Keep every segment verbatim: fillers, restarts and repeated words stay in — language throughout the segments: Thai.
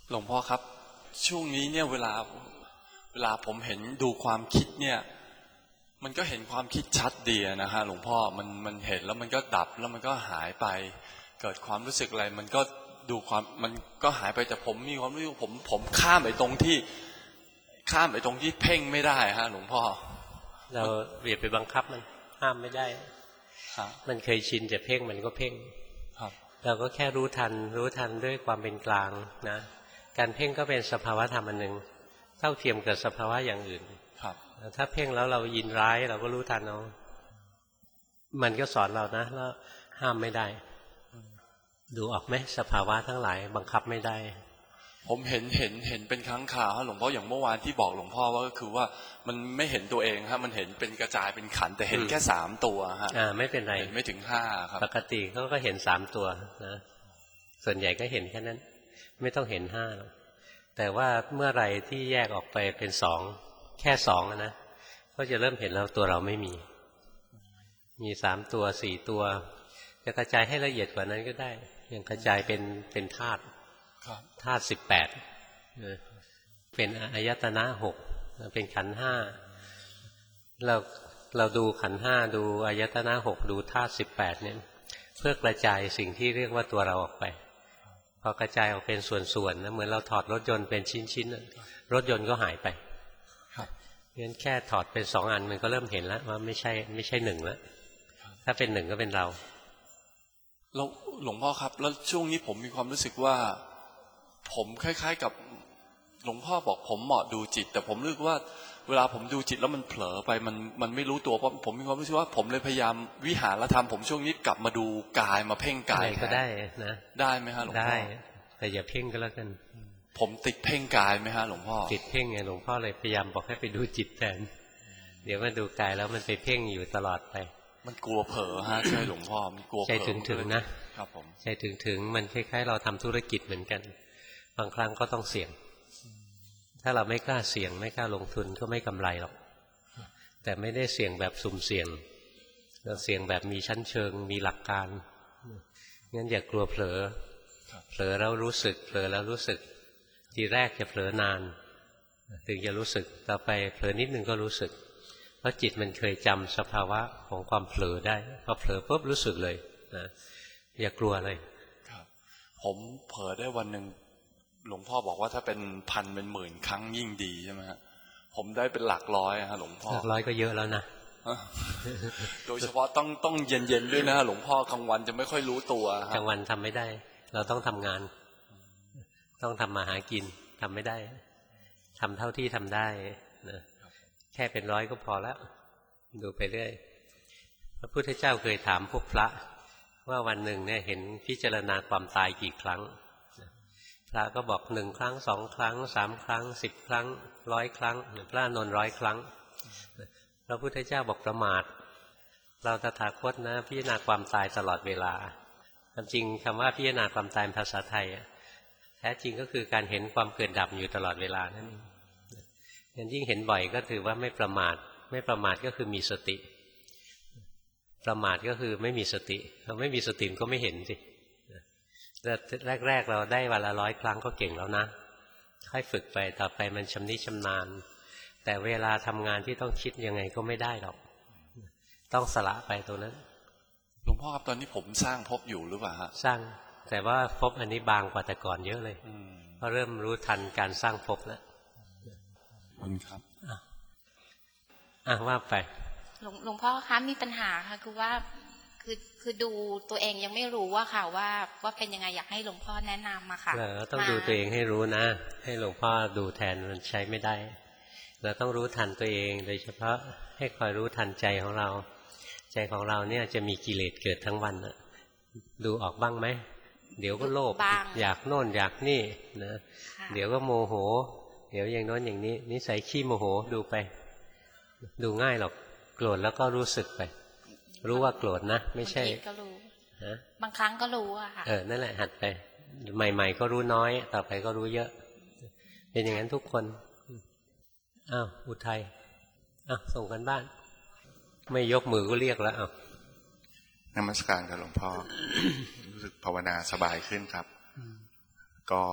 หลวงพ่อครับช่วงนี้เนี่ยเวลาเวลาผมเห็นดูความคิดเนี่ยมันก็เห็นความคิดชัดดีนะฮะหลวงพ่อมันมันเห็นแล้วมันก็ดับแล้วมันก็หายไปเกิดความรู้สึกอะไรมันก็ดูความมันก็หายไปแต่ผมมีความรู้สึกผมผมข้ามไปตรงที่ข้ามไปตรงที่เพ่งไม่ได้ฮะหลวงพ่อเราเบียดไปบังคับมันห้ามไม่ได้มันเคยชินจะเพ่งมันก็เพ่งเราก็แค่รู้ทันรู้ทันด้วยความเป็นกลางนะการเพ่งก็เป็นสภาวะธรรมอันหนึ่งเท่าเทียมกับสภาวะอย่างอื่นถ้าเพ่งแล้วเรายินร้ายเราก็รู้ทันเอามันก็สอนเรานะแล้วห้ามไม่ได้ดูออกไหมสภาวะทั้งหลายบังคับไม่ได้ผมเห็นเห็นเห็นเป็นครั้งคราวหลวงพ่ออย่างเมื่อวานที่บอกหลวงพ่อว่าก็คือว่ามันไม่เห็นตัวเองฮะมันเห็นเป็นกระจายเป็นขันแต่เห็นแค่สามตัวฮะอ่าไม่เป็นไรไม่ถึงห้าครับปกติเขาก็เห็นสามตัวนะส่วนใหญ่ก็เห็นแค่นั้นไม่ต้องเห็นห้าหรอกแต่ว่าเมื่อไรที่แยกออกไปเป็นสองแค่สองนะก็จะเริ่มเห็นแล้วตัวเราไม่มีมีสามตัวสี่ตัวจะกระจายให้ละเอียดกว่านั้นก็ได้อย่างกระจายเป็นเป็นธาตุธาตุสิบแปดเป็นอายตนะหกเป็นขันธ์ห้าเราเราดูขันธ์ห้าดูอายตนะหกดูธาตุสิบแปดเนี่ยเพื่อกระจายสิ่งที่เรียกว่าตัวเราออกไปพอกระจายออกเป็นส่วนๆนะเหมือนเราถอดรถยนต์เป็นชิ้นๆรถยนต์ก็หายไปงั้นแค่ถอดเป็นสองอันมันก็เริ่มเห็นแล้วว่าไม่ใช่ไม่ใช่หนึ่งแล้วถ้าเป็นหนึ่งก็เป็นเราแล้วหลวงพ่อครับแล้วช่วงนี้ผมมีความรู้สึกว่าผมคล้ายๆกับหลวงพ่อบอกผมเหมาะดูจิตแต่ผมรู้สึกว่าเวลาผมดูจิตแล้วมันเผลอไปมันมันไม่รู้ตัวเพราะผมมีความรู้สึกว่าผมเลยพยายามวิหารธรรมผมช่วงนี้กลับมาดูกายมาเพ่งกายก็ได้นะได้ไหมฮะหลวงพ่อได้แต่อย่าเพ่งก็แล้วกันผมติดเพ่งกายไหมฮะหลวงพ่อติดเพ่งไงหลวงพ่อเลยพยายามบอกให้ไปดูจิตแทนเดี๋ยวมาดูกายแล้วมันไปเพ่งอยู่ตลอดไปมันกลัวเผลอฮะใช่หลวงพ่อมันกลัวเผลอใจถึงถึงนะครับผมใจถึงถึงมันคล้ายๆเราทำธุรกิจเหมือนกันบางครั้งก็ต้องเสี่ยงถ้าเราไม่กล้าเสี่ยงไม่กล้าลงทุนก็ไม่กำไรหรอกแต่ไม่ได้เสี่ยงแบบสุ่มเสี่ยงเราเสี่ยงแบบมีชั้นเชิงมีหลักการงั้นอย่ากลัวเผลอเผลอแล้วรู้สึกเผลอแล้วรู้สึกทีแรกจะเผลอนานถึงจะรู้สึกต่อไปเผลอนิดนึงก็รู้สึกเพราะจิตมันเคยจำสภาวะของความเผลอได้พอเผลอปุ๊บรู้สึกเลยนะอย่ากลัวเลยครับผมเผลอได้วันหนึ่งหลวงพ่อบอกว่าถ้าเป็นพันเป็นหมื่นครั้งยิ่งดีใช่ไหมฮะผมได้เป็นหลักร้อยฮะหลวงพ่อหลักร้อยก็เยอะแล้วนะโดยเฉพาะต้องต้องเย็นๆด้วยนะหลวงพ่อกลางวันจะไม่ค่อยรู้ตัวกลางวันทำไม่ได้เราต้องทำงานต้องทำมาหากินทำไม่ได้ทำเท่าที่ทำได้นะแค่เป็นร้อยก็พอแล้วดูไปเรื่อยพระพุทธเจ้าเคยถามพวกพระว่าวันหนึ่งเนี่ยเห็นพิจารณาความตายกี่ครั้งพระก็บอกหนึ่งครั้งสองครั้งสามครั้งสิบครั้งร้อยครั้งพระอานนท์ร้อยครั้งพระพุทธเจ้าบอกประมาทเราตถาคตนะพิจารณาความตายตลอดเวลาความจริงคำว่าพิจารณาความตายภาษาไทยแท้จริงก็คือการเห็นความเกิดดับอยู่ตลอดเวลานั่นเองงั้นยิ่งเห็นบ่อยก็ถือว่าไม่ประมาทไม่ประมาทก็คือมีสติประมาทก็คือไม่มีสติเราไม่มีสติก็ไม่เห็นสิแต่แรกๆเราได้วันละร้อยครั้งก็เก่งแล้วนะค่อยฝึกไปต่อไปมันชำนิชำนาญแต่เวลาทำงานที่ต้องคิดยังไงก็ไม่ได้หรอกต้องสละไปตัวนั้นหลวงพ่อครับตอนนี้ผมสร้างภพอยู่หรือเปล่าฮะสร้างแต่ว่าภพอันนี้บางกว่าแต่ก่อนเยอะเลยเพราะเริ่มรู้ทันการสร้างภพแล้วคุณครับอ่ะว่าไปหลวงหลวงพ่อคะมีปัญหาค่ะคือว่าคือคือดูตัวเองยังไม่รู้ว่าค่ะว่าว่าเป็นยังไงอยากให้หลวงพ่อแนะนำมาค่ะเราต้องดูตัวเองให้รู้นะให้หลวงพ่อดูแทนมันใช้ไม่ได้เราต้องรู้ทันตัวเองโดยเฉพาะให้คอยรู้ทันใจของเราใจของเราเนี่ยจะมีกิเลสเกิดทั้งวันนะดูออกบ้างไหมเดี๋ยวก็โลภอยากโน่นอยากนี่นะเดี๋ยวก็โมโหเดี๋ยวอย่างโน้นอย่างนี้นิสัยขี้โมโหดูไปดูง่ายหรอกโกรธแล้วก็รู้สึกไปรู้ว่าโกรธนะไม่ใช่ก็รู้บางครั้งก็รู้อะค่ะเออนั่นแหละหัดไปใหม่ๆก็รู้น้อยต่อไปก็รู้เยอะเป็นอย่างนั้นทุกคนอ้าวอุทัยอ้าวส่งกันบ้านไม่ยกมือก็เรียกแล้วอ้าวนมัสการครับหลวงพ่อ รู้สึกภาวนาสบายขึ้นครับก็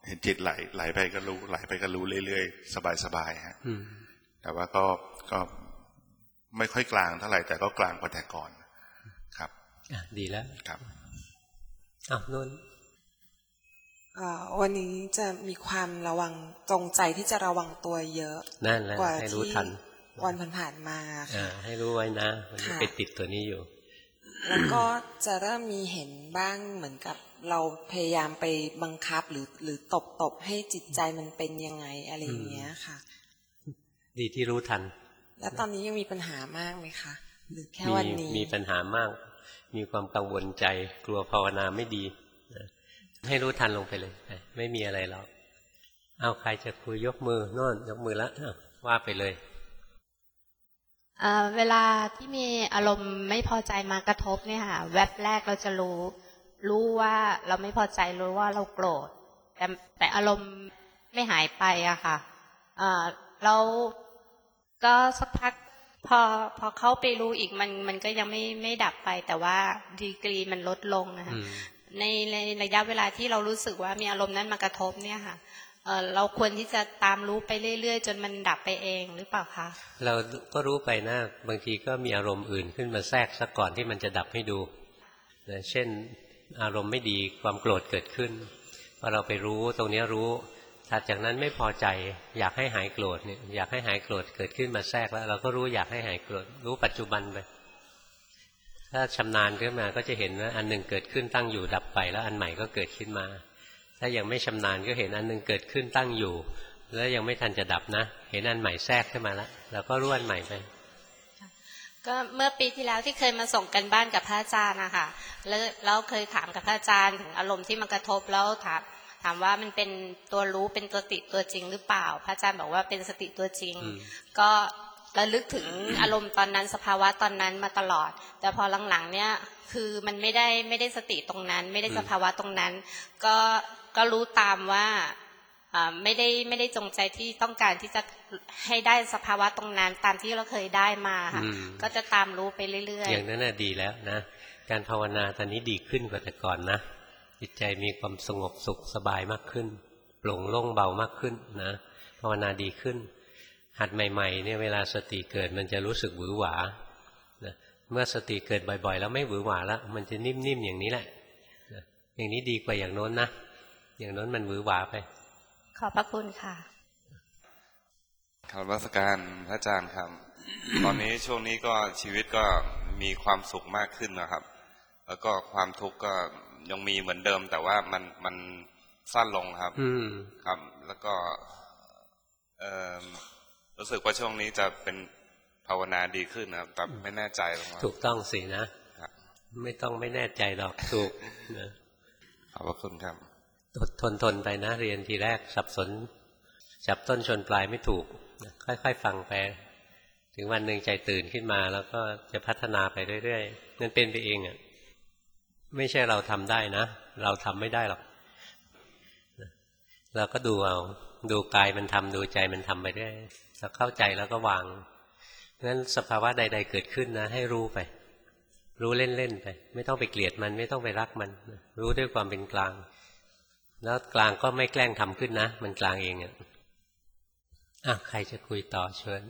เห็นจิตไหลไหลไปก็รู้ไหลไปก็รู้เรื่อยๆสบายๆฮะแต่ว่าก็ก็ไม่ค่อยกลางเท่าไหร่แต่ก็กลางกว่าแต่ก่อนครับดีแล้วครับอ้าวนุ่นวันนี้จะมีความระวังจงใจที่จะระวังตัวเยอะนั่นแหละกว่าให้รู้ทันวันผ่านๆมาค่ะให้รู้ไว้นะมันไปติดตัวนี้อยู่แล้วก็จะเริ่มมีเห็นบ้างเหมือนกับเราพยายามไปบังคับหรือหรือตบตบให้จิตใจมันเป็นยังไงอะไรอย่างเงี้ยค่ะดีที่รู้ทันแล้วตอนนี้ยังมีปัญหามากไหมคะหรือแค่วันนี้มีปัญหามากมีความกังวลใจกลัวภาวนาไม่ดีให้รู้ทันลงไปเลยไม่มีอะไรหรอกเอาใครจะคุยยกมือโน่นยกมือแล้วว่าไปเลยเวลาที่มีอารมณ์ไม่พอใจมากระทบเนี่ยค่ะแวบแรกเราจะรู้รู้ว่าเราไม่พอใจรู้ว่าเราโกรธแต่แต่อารมณ์ไม่หายไปอะค่ะเราก็สักพักพอพอเข้าไปรู้อีกมันมันก็ยังไม่ไม่ดับไปแต่ว่าดีกรีมันลดลงนะคะในในระยะเวลาที่เรารู้สึกว่ามีอารมณ์นั้นมากระทบเนี่ยค่ะเอ่อเราควรที่จะตามรู้ไปเรื่อยๆจนมันดับไปเองหรือเปล่าคะเราก็รู้ไปนะบางทีก็มีอารมณ์อื่นขึ้นมาแทรกซะก่อนที่มันจะดับให้ดูนะเช่นอารมณ์ไม่ดีความโกรธเกิดขึ้นพอเราไปรู้ตรงนี้รู้ถัดจากนั้นไม่พอใจอยากให้หายโกรธเนี่ยอยากให้หายโกรธเกิดขึ้นมาแทรกแล้วเราก็รู้อยากให้หายโกรธรู้ปัจจุบันไปถ้าชำนาญขึ้นมาก็จะเห็นว่าอันหนึ่งเกิดขึ้นตั้งอยู่ดับไปแล้วอันใหม่ก็เกิดขึ้นมาถ้ายังไม่ชำนาญก็เห็นอันหนึ่งเกิดขึ้นตั้งอยู่แล้วยังไม่ทันจะดับนะเห็นอันใหม่แทรกขึ้นมาแล้วเราก็รู้อันใหม่ไปก็เมื่อปีที่แล้วที่เคยมาส่งกันบ้านกับพระอาจารย์นะคะแล้วเราเคยถามกับพระอาจารย์ถึงอารมณ์ที่มันกระทบแล้วถามถามว่ามันเป็นตัวรู้เป็นตัวติตัวจริงหรือเปล่าพระอาจารย์บอกว่าเป็นสติตัวจริงก็ระลึกถึงอารมณ์ตอนนั้นสภาวะตอนนั้นมาตลอดแต่พอหลังๆเนี่ยคือมันไม่ได้ไม่ได้สติตรงนั้นไม่ได้สภาวะตรงนั้นก็ก็รู้ตามว่าไม่ได้ไม่ได้จงใจที่ต้องการที่จะให้ได้สภาวะตรงนั้นตามที่เราเคยได้มาค่ะก็จะตามรู้ไปเรื่อยๆอย่างนั้นน่ะดีแล้วนะการภาวนาตอนนี้ดีขึ้นกว่าแต่ก่อนนะจิตใจมีความสงบสุขสบายมากขึ้นโปร่งโล่งเบามากขึ้นนะภาวนาดีขึ้นหัดใหม่ๆเนี่ยเวลาสติเกิดมันจะรู้สึกหวือหวานะเมื่อสติเกิดบ่อยๆแล้วไม่หวือหวาแล้วมันจะนิ่มๆอย่างนี้แหละนะอย่างนี้ดีกว่าอย่างโน้นนะอย่างโน้นมันหวือหวาไปขอบพระคุณค่ะคำรัชการพระอาจารย์ครับ ตอนนี้ช่วงนี้ก็ชีวิตก็มีความสุขมากขึ้นนะครับแล้วก็ความทุกข์ก็ยังมีเหมือนเดิมแต่ว่ามันมันสั้นลงครับครับแล้วก็รู้สึกว่าช่วงนี้จะเป็นภาวนาดีขึ้นนะครับแต่ไม่แน่ใจหรอกถูกต้องสินะไม่ต้องไม่แน่ใจหรอกถูกนะขอบพระคุณครับอดทนทนไปนะเรียนทีแรกสับสนจับต้นชนปลายไม่ถูกค่อยๆฟังไปถึงวันหนึ่งใจตื่นขึ้นมาแล้วก็จะพัฒนาไปเรื่อยๆนั่นเป็นไปเองอ่ะไม่ใช่เราทำได้นะเราทำไม่ได้หรอกเราก็ดูเอาดูกายมันทำดูใจมันทำไปเรื่อยเราเข้าใจแล้วก็วางงั้นสภาวะใดๆเกิดขึ้นนะให้รู้ไปรู้เล่นๆไปไม่ต้องไปเกลียดมันไม่ต้องไปรักมันรู้ด้วยความเป็นกลางแล้วกลางก็ไม่แกล้งทำขึ้นนะมันกลางเองอ่ะอ่ะใครจะคุยต่อเชิญ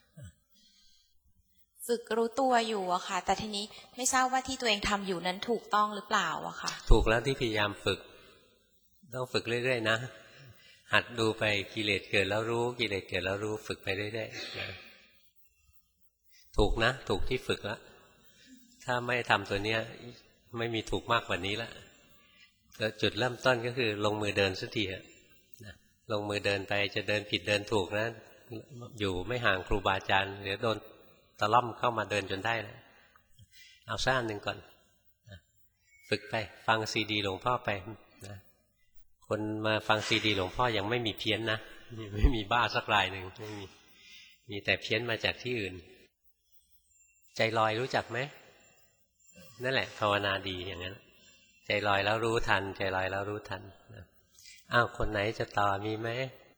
ฝึกรู้ตัวอยู่อะค่ะแต่ทีนี้ไม่ทราบว่าที่ตัวเองทำอยู่นั้นถูกต้องหรือเปล่าอะค่ะถูกแล้วที่พยายามฝึกต้องฝึกเรื่อยๆนะหัดดูไปกิเลสเกิดแล้วรู้กิเลสเกิดแล้วรู้ฝึกไปเรื่อยๆนะถูกนะถูกที่ฝึกแล้วถ้าไม่ทำตัวเนี้ยไม่มีถูกมากกว่านี้ละแล้วจุดเริ่มต้นก็คือลงมือเดินสักทีนะลงมือเดินไปจะเดินผิดเดินถูกนะอยู่ไม่ห่างครูบาอาจารย์เดี๋ยวโดนตะล่อมเข้ามาเดินจนได้นะเอาซ่านหนึ่งก่อนฝึกไปฟังซีดีหลวงพ่อไปนะคนมาฟังซีดีหลวงพ่อยังไม่มีเพี้ยนนะไม่มีบ้าสักรายหนึ่งไม่มีมีแต่เพี้ยนมาจากที่อื่นใจลอยรู้จักไหมนั่นแหละภาวนาดีอย่างนั้นใจลอยแล้วรู้ทันใจลอยแล้วรู้ทันอ้าวคนไหนจะต่อมีไหม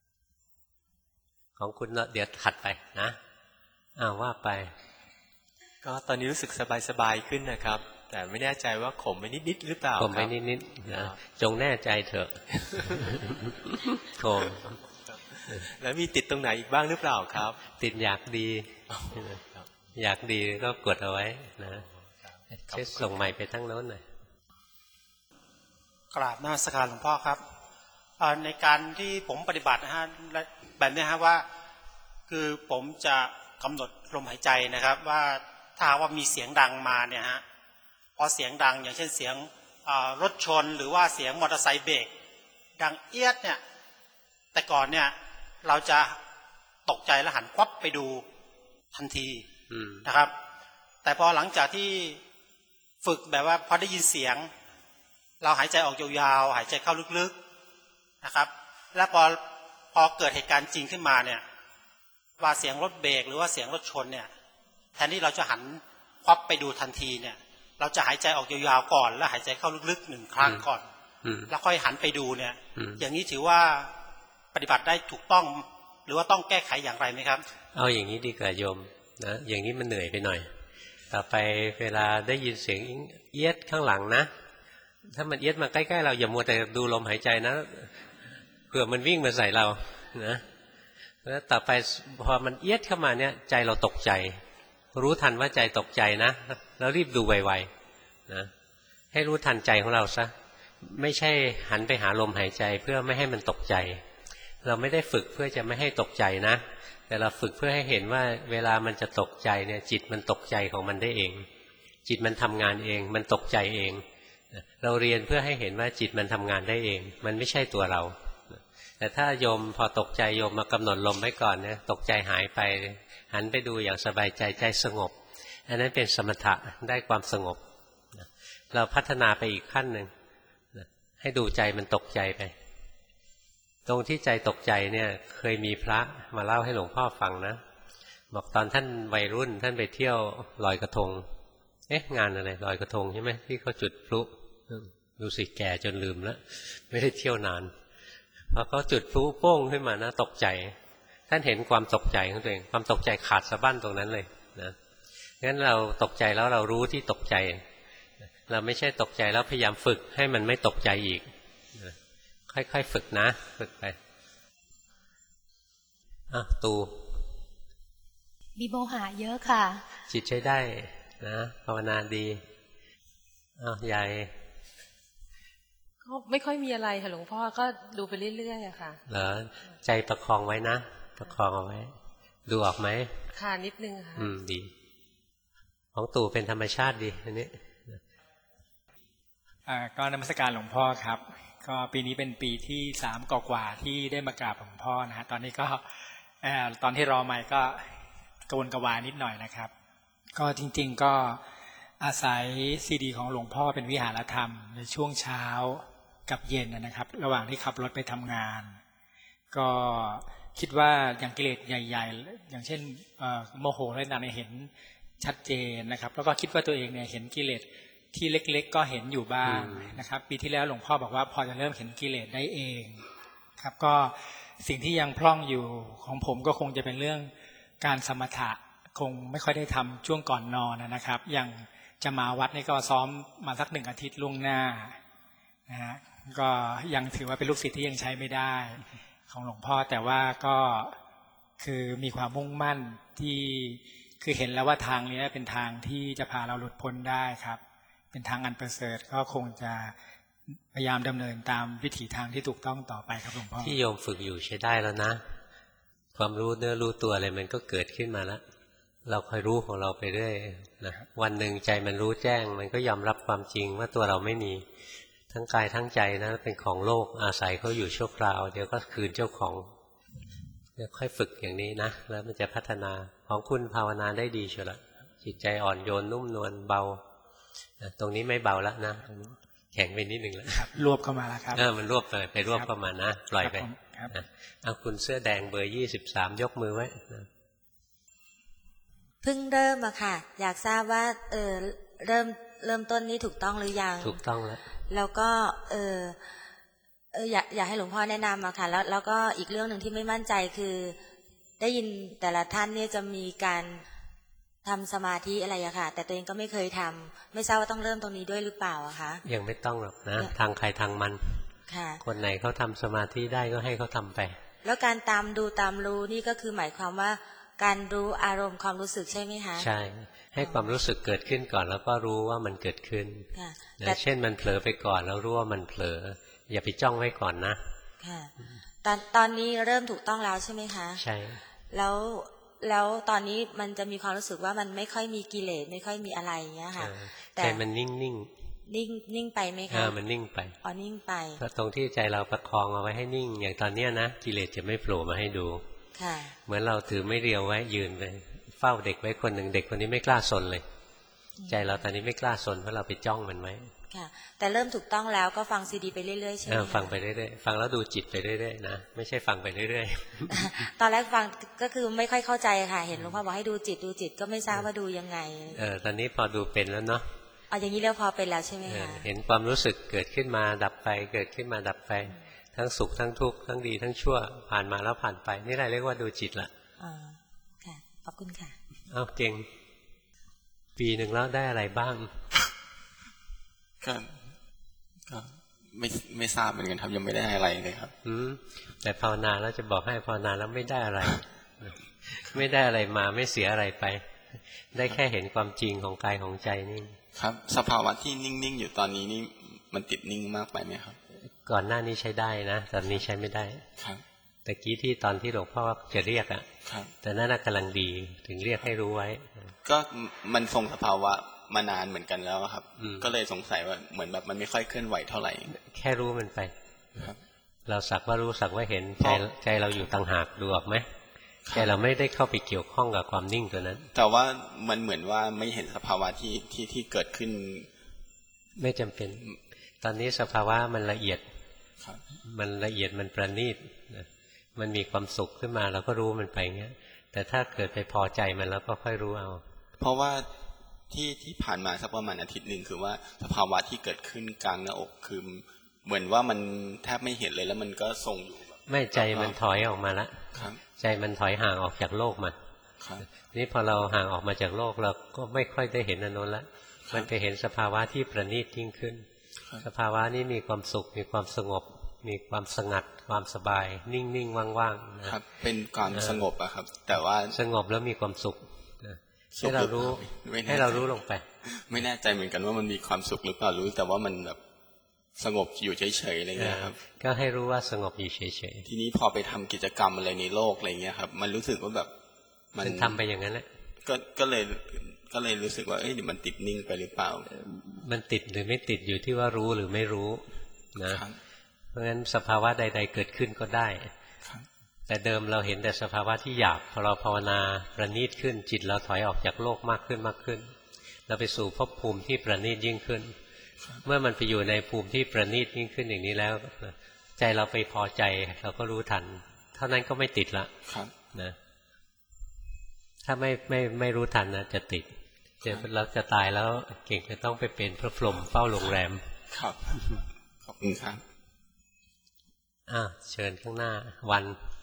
ของคุณเดี๋ยวถัดไปนะอ้าวว่าไปก็ตอนนี้รู้สึกสบายๆขึ้นนะครับแต่ไม่แน่ใจว่าข่มไปนิดๆหรือเปล่าข่มไปนิดๆนะจงแน่ใจเถอะข่มแล้วมีติดตรงไหนอีกบ้างหรือเปล่าครับติดอยากดีอยากดีก็กดเอาไว้นะเช็ดส่งใหม่ไปทั้งโน้นหน่อยกราบนมัสการหลวงพ่อครับในการที่ผมปฏิบัตินะฮะแบบนี้ฮะว่าคือผมจะกำหนดลมหายใจนะครับว่าถ้าว่ามีเสียงดังมาเนี่ยฮะพอเสียงดังอย่างเช่นเสียงรถชนหรือว่าเสียงมอเตอร์ไซค์เบรกดังเอี๊ยดเนี่ยแต่ก่อนเนี่ยเราจะตกใจและหันควับไปดูทันทีนะครับแต่พอหลังจากที่ฝึกแบบว่าพอได้ยินเสียงเราหายใจออกยาวๆหายใจเข้าลึกๆนะครับแล้วพอพอเกิดเหตุการณ์จริงขึ้นมาเนี่ยว่าเสียงรถเบรกหรือว่าเสียงรถชนเนี่ยแทนที่เราจะหันควับไปดูทันทีเนี่ยเราจะหายใจออกยาวๆก่อนแล้วหายใจเข้าลึกๆหนึ่งครั้งก่อนแล้วค่อยหันไปดูเนี่ยอย่างนี้ถือว่าปฏิบัติได้ถูกต้องหรือว่าต้องแก้ไขอย่างไรไหมครับเอาอย่างนี้ดีกว่าโยมนะอย่างนี้มันเหนื่อยไปหน่อยต่อไปเวลาได้ยินเสียงเอี๊ยดข้างหลังนะถ้ามันเอี๊ยดมาใกล้ๆเราอย่ามัวแต่ดูลมหายใจนะเผื่อมันวิ่งมาใส่เรานะแล้วต่อไปพอมันเอี๊ยดเข้ามาเนี่ยใจเราตกใจรู้ทันว่าใจตกใจนะแล้วรีบดูไวๆนะให้รู้ทันใจของเราซะไม่ใช่หันไปหาลมหายใจเพื่อไม่ให้มันตกใจเราไม่ได้ฝึกเพื่อจะไม่ให้ตกใจนะแต่เราฝึกเพื่อให้เห็นว่าเวลามันจะตกใจเนี่ยจิตมันตกใจของมันได้เองจิตมันทำงานเองมันตกใจเองเราเรียนเพื่อให้เห็นว่าจิตมันทำงานได้เองมันไม่ใช่ตัวเราแต่ถ้าโยมพอตกใจโยมมากำหนดลมไว้ก่อนเนี่ยตกใจหายไปหันไปดูอย่างสบายใจใจสงบอันนั้นเป็นสมถะได้ความสงบเราพัฒนาไปอีกขั้นหนึ่งให้ดูใจมันตกใจไปตรงที่ใจตกใจเนี่ยเคยมีพระมาเล่าให้หลวงพ่อฟังนะบอกตอนท่านวัยรุ่นท่านไปเที่ยวลอยกระทงเอ๊ะงานอะไรลอยกระทงใช่ไหมที่เขาจุดพลุดูสิแก่จนลืมแล้วไม่ได้เที่ยวนานพอเขาจุดพลุโป้งขึ้นมานะตกใจท่านเห็นความตกใจของตัวเองความตกใจขาดสะบั้นตรงนั้นเลยนะงั้นเราตกใจแล้วเรารู้ที่ตกใจเราไม่ใช่ตกใจแล้วพยายามฝึกให้มันไม่ตกใจอีกค่อยๆฝึกนะฝึกไปอ่ะตูมีโมหะเยอะค่ะจิตใช้ได้นะภาวนาดีอ้าวยายก็ไม่ค่อยมีอะไรค่ะหลวงพ่อก็ดูไปเรื่อยๆอะค่ะเหรอใจประคองไว้นะประคองเอาไว้ดูออกไหมค่ะนิดนึงค่ะอืมดีของตู่เป็นธรรมชาติดีอันนี้อ่าก็นมัสการหลวงพ่อครับก็ปีนี้เป็นปีที่สามกว่าๆที่ได้มากราบหลวงพ่อนะฮะตอนนี้ก็ตอนที่รอใหม่ก็กระวนกระวายนิดหน่อยนะครับก็จริงๆก็อาศัยซีดีของหลวงพ่อเป็นวิหารธรรมในช่วงเช้ากับเย็นนะครับระหว่างที่ขับรถไปทำงานก็คิดว่าอย่างกิเลสใหญ่ๆอย่างเช่นโมโหอะไรต่างๆเห็นชัดเจนนะครับแล้วก็คิดว่าตัวเองเนี่ยเห็นกิเลสที่เล็กๆก็เห็นอยู่บ้างนะครับปีที่แล้วหลวงพ่อบอกว่าพอจะเริ่มเห็นกิเลสได้เองครับก็สิ่งที่ยังพร่องอยู่ของผมก็คงจะเป็นเรื่องการสมถะคงไม่ค่อยได้ทำช่วงก่อนนอนนะครับอย่างจะมาวัดนี่ก็ซ้อมมาสักหนึ่งอาทิตย์ล่วงหน้านะฮะก็ยังถือว่าเป็นลูกศิษย์ที่ยังใช้ไม่ได้ของหลวงพ่อแต่ว่าก็คือมีความมุ่งมั่นที่คือเห็นแล้วว่าทางนี้เป็นทางที่จะพาเราหลุดพ้นได้ครับเป็นทางอันประเสริฐก็คงจะพยายามดำเนินตามวิถีทางที่ถูกต้องต่อไปครับหลวงพ่อที่โยมฝึกอยู่ใช้ได้แล้วนะความรู้เนื้อรู้ตัวอะไรมันก็เกิดขึ้นมาแล้วเราคอยรู้ของเราไปเรื่อยนะวันหนึ่งใจมันรู้แจ้งมันก็ยอมรับความจริงว่าตัวเราไม่มีทั้งกายทั้งใจนะเป็นของโลกอาศัยเขาอยู่ชั่วคราวเดี๋ยวก็คืนเจ้าของเดี๋ยวค่อยฝึกอย่างนี้นะแล้วมันจะพัฒนาของคุณภาวนาได้ดีเชียวละจิตใจอ่อนโยนนุ่มนวลเบาตรงนี้ไม่เบาแล้วนะแข็งไปนิดหนึ่งแล้วรวบเข้ามาแล้วครับเออมันรวบไปไปรวบเข้ามานะปล่อยไปเอาคุณเสื้อแดงเบอร์ยี่สิบสามยกมือไว้นะเพิ่งเริ่มอะค่ะอยากทราบว่าเออเริ่มเริ่มต้นนี้ถูกต้องหรือยังถูกต้องแล้วแล้วก็เออเอออยากอยากให้หลวงพ่อแนะนำอะค่ะแล้วแล้วก็อีกเรื่องหนึ่งที่ไม่มั่นใจคือได้ยินแต่ละท่านเนี่ยจะมีการทำสมาธิอะไรอะค่ะแต่ตัวเองก็ไม่เคยทำไม่ทราบว่าต้องเริ่มตรงนี้ด้วยหรือเปล่าอะคะยังไม่ต้องหรอกนะทางใครทางมันค่ะคนไหนเขาทำสมาธิได้ก็ให้เขาทำไปแล้วการตามดูตามรู้นี่ก็คือหมายความว่าการรู้อารมณ์ความรู้สึกใช่ไหมคะใช่ให้ความรู้สึกเกิดขึ้นก่อนแล้วก็รู้ว่ามันเกิดขึ้นแต่เช่นมันเผลอไปก่อนแล้วรู้ว่ามันเผลออย่าไปจ้องไว้ก่อนนะค่ะตอนตอนนี้เริ่มถูกต้องแล้วใช่ไหมคะใช่แล้วแล้วตอนนี้มันจะมีความรู้สึกว่ามันไม่ค่อยมีกิเลสไม่ค่อยมีอะไรเงี้ยค่ะแต่มันนิ่งนิ่งนิ่งนิ่งไปไหมคะมันนิ่งไปอ๋อนิ่งไปเพราะตรงที่ใจเราประคองเอาไว้ให้นิ่งอย่างตอนเนี้ยนะกิเลสจะไม่โผล่มาให้ดูค่ะเหมือนเราถือไม่เรียวไว้ยืนไปเฝ้าเด็กไว้คนหนึ่งเด็กคนนี้ไม่กล้าสนเลยใจเราตอนนี้ไม่กล้าสนเพราะเราไปจ้องมันไว้ค่ะแต่เริ่มถูกต้องแล้วก็ฟังซีดีไปเรื่อยๆใช่ไหมฟังไปเรื่อยๆฟังแล้วดูจิตไปเรื่อยๆนะไม่ใช่ฟังไปเรื่อยๆตอนแรกฟังก็คือไม่ค่อยเข้าใจค่ะเห็นหลวงพ่อบอกให้ดูจิตดูจิตก็ไม่ทราบว่าดูยังไงเออตอนนี้พอดูเป็นแล้วเนาะเอาอย่างนี้แล้วพอเป็นแล้วใช่ไหมคะเห็นความรู้สึกเกิดขึ้นมาดับไปเกิดขึ้นมาดับไปทั้งสุขทั้งทุกข์ทั้งดีทั้งชั่วผ่านมาแล้วผ่านไปนี่แหละเรียกว่าดูจิตละอ๋อค่ะขอบคุณค่ะอ้าวเก่งปีหนึ่งแล้วได้อะไรบ้างก็ก็ไม่ไม่ทราบเหมือนกันครับยังไม่ได้อะไรเลยครับอืมแต่ภาวนาแล้วจะบอกให้ภาวนาแล้วไม่ได้อะไรไม่ได้อะไรมาไม่เสียอะไรไปได้แค่เห็นความจริงของกายของใจนี่ครับสภาวะที่นิ่งๆอยู่ตอนนี้นี่มันติดนิ่งมากไปไหมครับก่อนหน้านี้ใช้ได้นะตอนนี้ใช้ไม่ได้ครับแต่กี้ที่ตอนที่หลวงพ่อจะเรียกอ่ะแต่นั่นกำลังดีถึงเรียกให้รู้ไว้ก็มันทรงสภาวะมานานเหมือนกันแล้วครับก็เลยสงสัยว่าเหมือนแบบมันไม่ค่อยเคลื่อนไหวเท่าไหร่แค่รู้มันไปเราสักว่ารู้สักว่าเห็นใจใจเราอยู่ต่างหากดูออกไหมใจเราไม่ได้เข้าไปเกี่ยวข้องกับความนิ่งตัวนั้นแต่ว่ามันเหมือนว่าไม่เห็นสภาวะที่ที่ที่เกิดขึ้นไม่จำเป็นตอนนี้สภาวะมันละเอียดมันละเอียดมันประณีตมันมีความสุขขึ้นมาเราก็รู้มันไปเงี้ยแต่ถ้าเกิดไปพอใจมันแล้วก็ค่อยรู้เอาเพราะว่าที่ที่ผ่านมาสักประมาณอาทิตย์หนึ่งคือว่าสภาวะที่เกิดขึ้นกลางหน้าอกคือเหมือนว่ามันแทบไม่เห็นเลยแล้วมันก็ทรงอยู่ไม่ใจมันถอยออกมาละใจมันถอยห่างออกจากโลกมานี่พอเราห่างออกมาจากโลกเราก็ไม่ค่อยได้เห็นอนุนละมันไปเห็นสภาวะที่ประณีตยิ่งขึ้นสภาวะนี้มีความสุขมีความสงบมีความสงัดความสบายนิ่งๆว่างๆนะครับเป็นความสงบอะครับแต่ว่าสงบแล้วมีความสุขให้เรารู้ให้เรารู้ลงไปไม่แน่ใจเหมือนกันว่ามันมีความสุขหรือเปล่ารู้แต่ว่ามันแบบสงบอยู่เฉยๆอะไรเงี้ยครับก็ให้รู้ว่าสงบอยู่เฉยๆทีนี้พอไปทำกิจกรรมอะไรในโลกอะไรเงี้ยครับมันรู้สึกว่าแบบมันทำไปอย่างนั้นแหละก็ก็เลยก็เลยรู้สึกว่าเอ้ยมันติดนิ่งไปหรือเปล่ามันติดหรือไม่ติดอยู่ที่ว่ารู้หรือไม่รู้นะเพราะฉะนั้นสภาวะใดๆเกิดขึ้นก็ได้แต่เดิมเราเห็นแต่สภาวะที่หยาบพอเราภาวนาประณีตขึ้นจิตเราถอยออกจากโลกมากขึ้นมากขึ้นเราไปสู่ภพภูมิที่ประณีตยิ่งขึ้นเมื่อมันไปอยู่ในภูมิที่ประณีตยิ่งขึ้นอย่างนี้แล้วใจเราไปพอใจเราก็รู้ทันเท่านั้นก็ไม่ติดละนะถ้าไม่ไม่ไม่รู้ทันนะจะติดเดี๋ยวเราจะตายแล้วเก่งจะต้องไปเป็นพระพรหมเฝ้าโรงแรมครับขอบคุณครับอ่าเชิญข้างหน้าวัน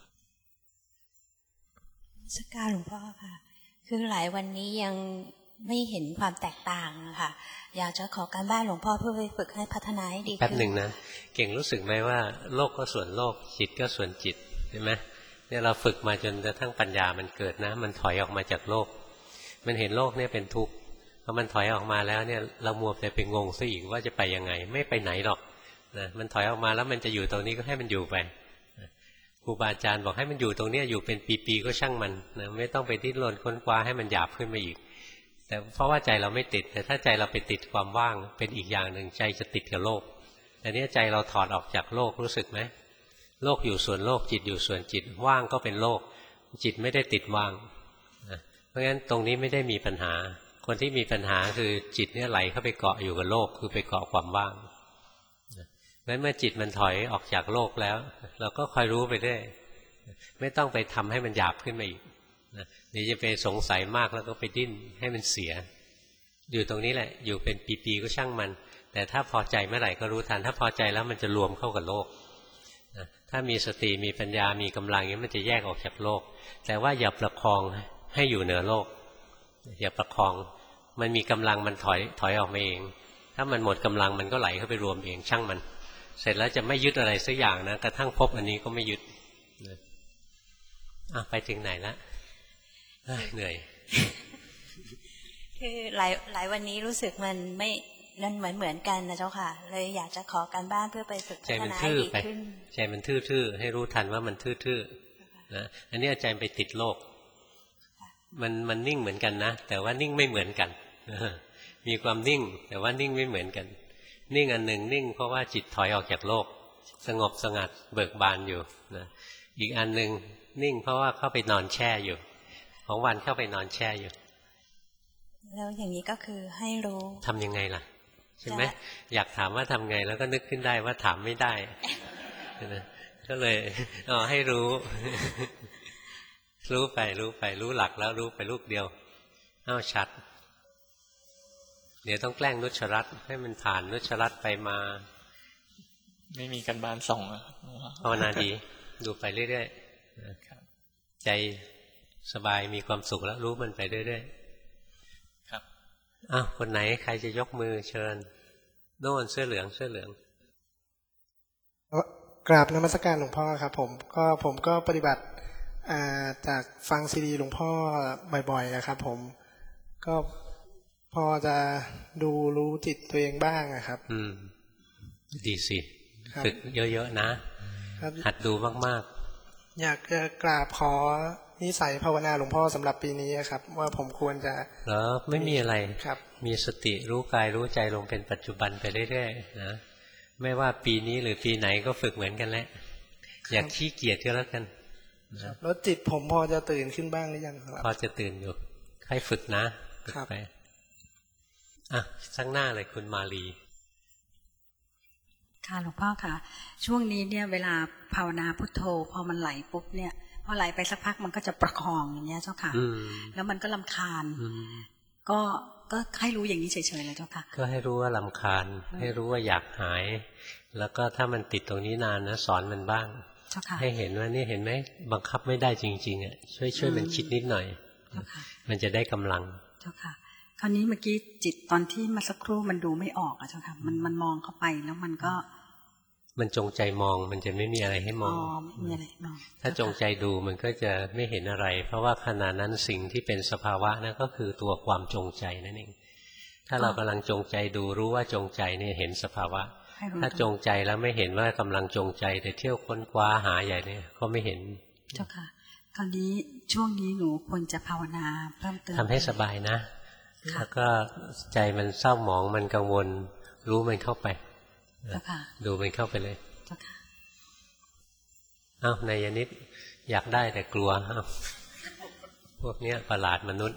สักการหลวงพ่อค่ะคือหลายวันนี้ยังไม่เห็นความแตกต่างนะคะอยากจะขอการบ้านหลวงพ่อเพื่อไปฝึกให้พัฒนาให้ดีขึ้นแป๊บหนึ่งนะเก่งรู้สึกไหมว่าโลกก็ส่วนโลกจิตก็ส่วนจิตใช่ไหมเนี่ยเราฝึกมาจนกระทั่งปัญญามันเกิดนะมันถอยออกมาจากโลกมันเห็นโลกเนี่ยเป็นทุกข์พอมันถอยออกมาแล้วเนี่ยเรามัวแต่ไปงงซะอีกว่าจะไปยังไงไม่ไปไหนหรอกนะมันถอยออกมาแล้วมันจะอยู่ตรงนี้ก็ให้มันอยู่ไปครูบาอาจารย์บอกให้มันอยู่ตรงนี้อยู่เป็นปีๆก็ช่างมันนะไม่ต้องไปดิ้นรนค้นคว้าให้มันหยาบขึ้นมาอีกแต่เพราะว่าใจเราไม่ติดแต่ถ้าใจเราไปติดความว่างเป็นอีกอย่างหนึ่งใจจะติดกับโลกแต่นี้ใจเราถอดออกจากโลกรู้สึกไหมโลกอยู่ส่วนโลกจิตอยู่ส่วนจิตว่างก็เป็นโลกจิตไม่ได้ติดว่างนะเพราะงั้นตรงนี้ไม่ได้มีปัญหาคนที่มีปัญหาคือจิตเนี่ยไหลเข้าไปเกาะอยู่กับโลกคือไปเกาะความว่างงั้นเมื่อจิตมันถอยออกจากโลกแล้วเราก็คอยรู้ไปได้ไม่ต้องไปทำให้มันหยาบขึ้นมาอีกนะเดี๋ยวจะไปสงสัยมากแล้วก็ไปดิ้นให้มันเสียอยู่ตรงนี้แหละอยู่เป็นปีๆก็ช่างมันแต่ถ้าพอใจเมื่อไหร่ก็รู้ทันถ้าพอใจแล้วมันจะรวมเข้ากับโลกนะถ้ามีสติมีปัญญามีกำลังอย่างนี้มันจะแยกออกจากโลกแต่ว่าอย่าประคองให้อยู่เหนือโลกอย่าประคองมันมีกำลังมันถอยถอยออกมาเองถ้ามันหมดกำลังมันก็ไหลเข้าไปรวมเองช่างมันเสร็จแล้วจะไม่ยึดอะไรสักอย่างนะกระทั่งพบอันนี้ก็ไม่ยึดนะอ่ะไปถึงไหนละเหนื่อยคือหลายหลายวันนี้รู้สึกมันไม่นั่นเหมือนเหมือนกันนะเจ้าค่ะเลยอยากจะขอการบ้านเพื่อไปฝึกพัฒนาให้ดีขึ้นใจมันทื่อๆให้รู้ทันว่ามันทื่อๆนะอันนี้ใจไปติดโลกมันมันนิ่งเหมือนกันนะแต่ว่านิ่งไม่เหมือนกันมีความนิ่งแต่ว่านิ่งไม่เหมือนกันนิ่งอันหนึ่งนิ่งเพราะว่าจิตถอยออกจากโลกสงบสงัดเบิกบานอยู่นะอีกอันหนึ่งนิ่งเพราะว่าเข้าไปนอนแช่อยู่ของวันเข้าไปนอนแช่อยู่แล้วอย่างนี้ก็คือให้รู้ทำยังไงล่ะใช่ไหมอยากถามว่าทำไงแล้วก็นึกขึ้นได้ว่าถามไม่ได้ก็เลยอ๋อให้รู้รู้ไปรู้ไปรู้หลักแล้วรู้ไปลูกเดียวเอ้าชัดเดี๋ยวต้องแกล้งนุชรัตน์ให้มันผ่านนุชรัตน์ไปมาไม่มีการบ้านส่งอ่ะภาวนาดีดูไปเรื่อยๆใจสบายมีความสุขแล้วรู้มันไปเรื่อยๆครับอ้าวคนไหนใครจะยกมือเชิญโน่นเสื้อเหลืองเสื้อเหลืองกราบนมัสการหลวงพ่อครับผมก็ผมก็ปฏิบัติจากฟังซีดีหลวงพ่อบ่อยๆนะครับผมก็พอจะดูรู้จิตตัวเองบ้างครับอืมดีสิฝึกเยอะๆนะหัดดูมากๆอยากจะกราบขอนิสัยภาวนาหลวงพ่อสำหรับปีนี้ครับว่าผมควรจะเหรอไม่มีอะไรครับมีสติรู้กายรู้ใจลงเป็นปัจจุบันไปเรื่อยๆนะไม่ว่าปีนี้หรือปีไหนก็ฝึกเหมือนกันแหละอยากขี้เกียจก็แล้วกันแล้วจิตผมพอจะตื่นขึ้นบ้างหรือยังครับพอจะตื่นอยู่ให้ฝึกนะฝึกไปอ่ะข้างหน้าเลยคุณมาลีค่ะหลวงพ่อค่ะช่วงนี้เนี่ยเวลาภาวนาพุทโธพอมันไหลปุ๊บเนี่ยพอไหลไปสักพักมันก็จะประคองอย่างเงี้ยเจ้าค่ะแล้วมันก็รำคาญก็ก็ให้รู้อย่างนี้เฉยๆเลยเจ้าค่ะก็ให้รู้ว่ารำคาญให้รู้ว่าอยากหายแล้วก็ถ้ามันติดตรงนี้นานนะสอนมันบ้างให้เห็นว่านี่เห็นไหมบังคับไม่ได้จริงๆอ่ะช่วยช่วยมันคิดนิดหน่อยมันจะได้กำลังเจ้าค่ะคราวนี้เมื่อกี้จิตตอนที่มาสักครู่มันดูไม่ออกอะเจ้าค่ะมันมันมองเข้าไปแล้วมันก็มันจงใจมองมันจะไม่มีอะไรให้มองมีอะไรมองถ้าจงใจดูมันก็จะไม่เห็นอะไรเพราะว่าขณะนั้นสิ่งที่เป็นสภาวะนั่นก็คือตัวความจงใจนั่นเองถ้าเรากำลังจงใจดูรู้ว่าจงใจเนี่ยเห็นสภาวะถ้าจงใจแล้วไม่เห็นว่ากำลังจงใจแต่เที่ยวค้นคว้าหาใหญ่เนี่ยก็ไม่เห็นเจ้าค่ะคราวนี้ช่วงนี้หนูควรจะภาวนาเพิ่มเติมทำให้สบายนะแล้วก็ใจมันเศร้าหมองมันกังวลรู้มันเข้าไปดูมันเข้าไปเลยอ้าวนายนิดอยากได้แต่กลัวอ้าวพวกเนี้ยประหลาดมนุษย์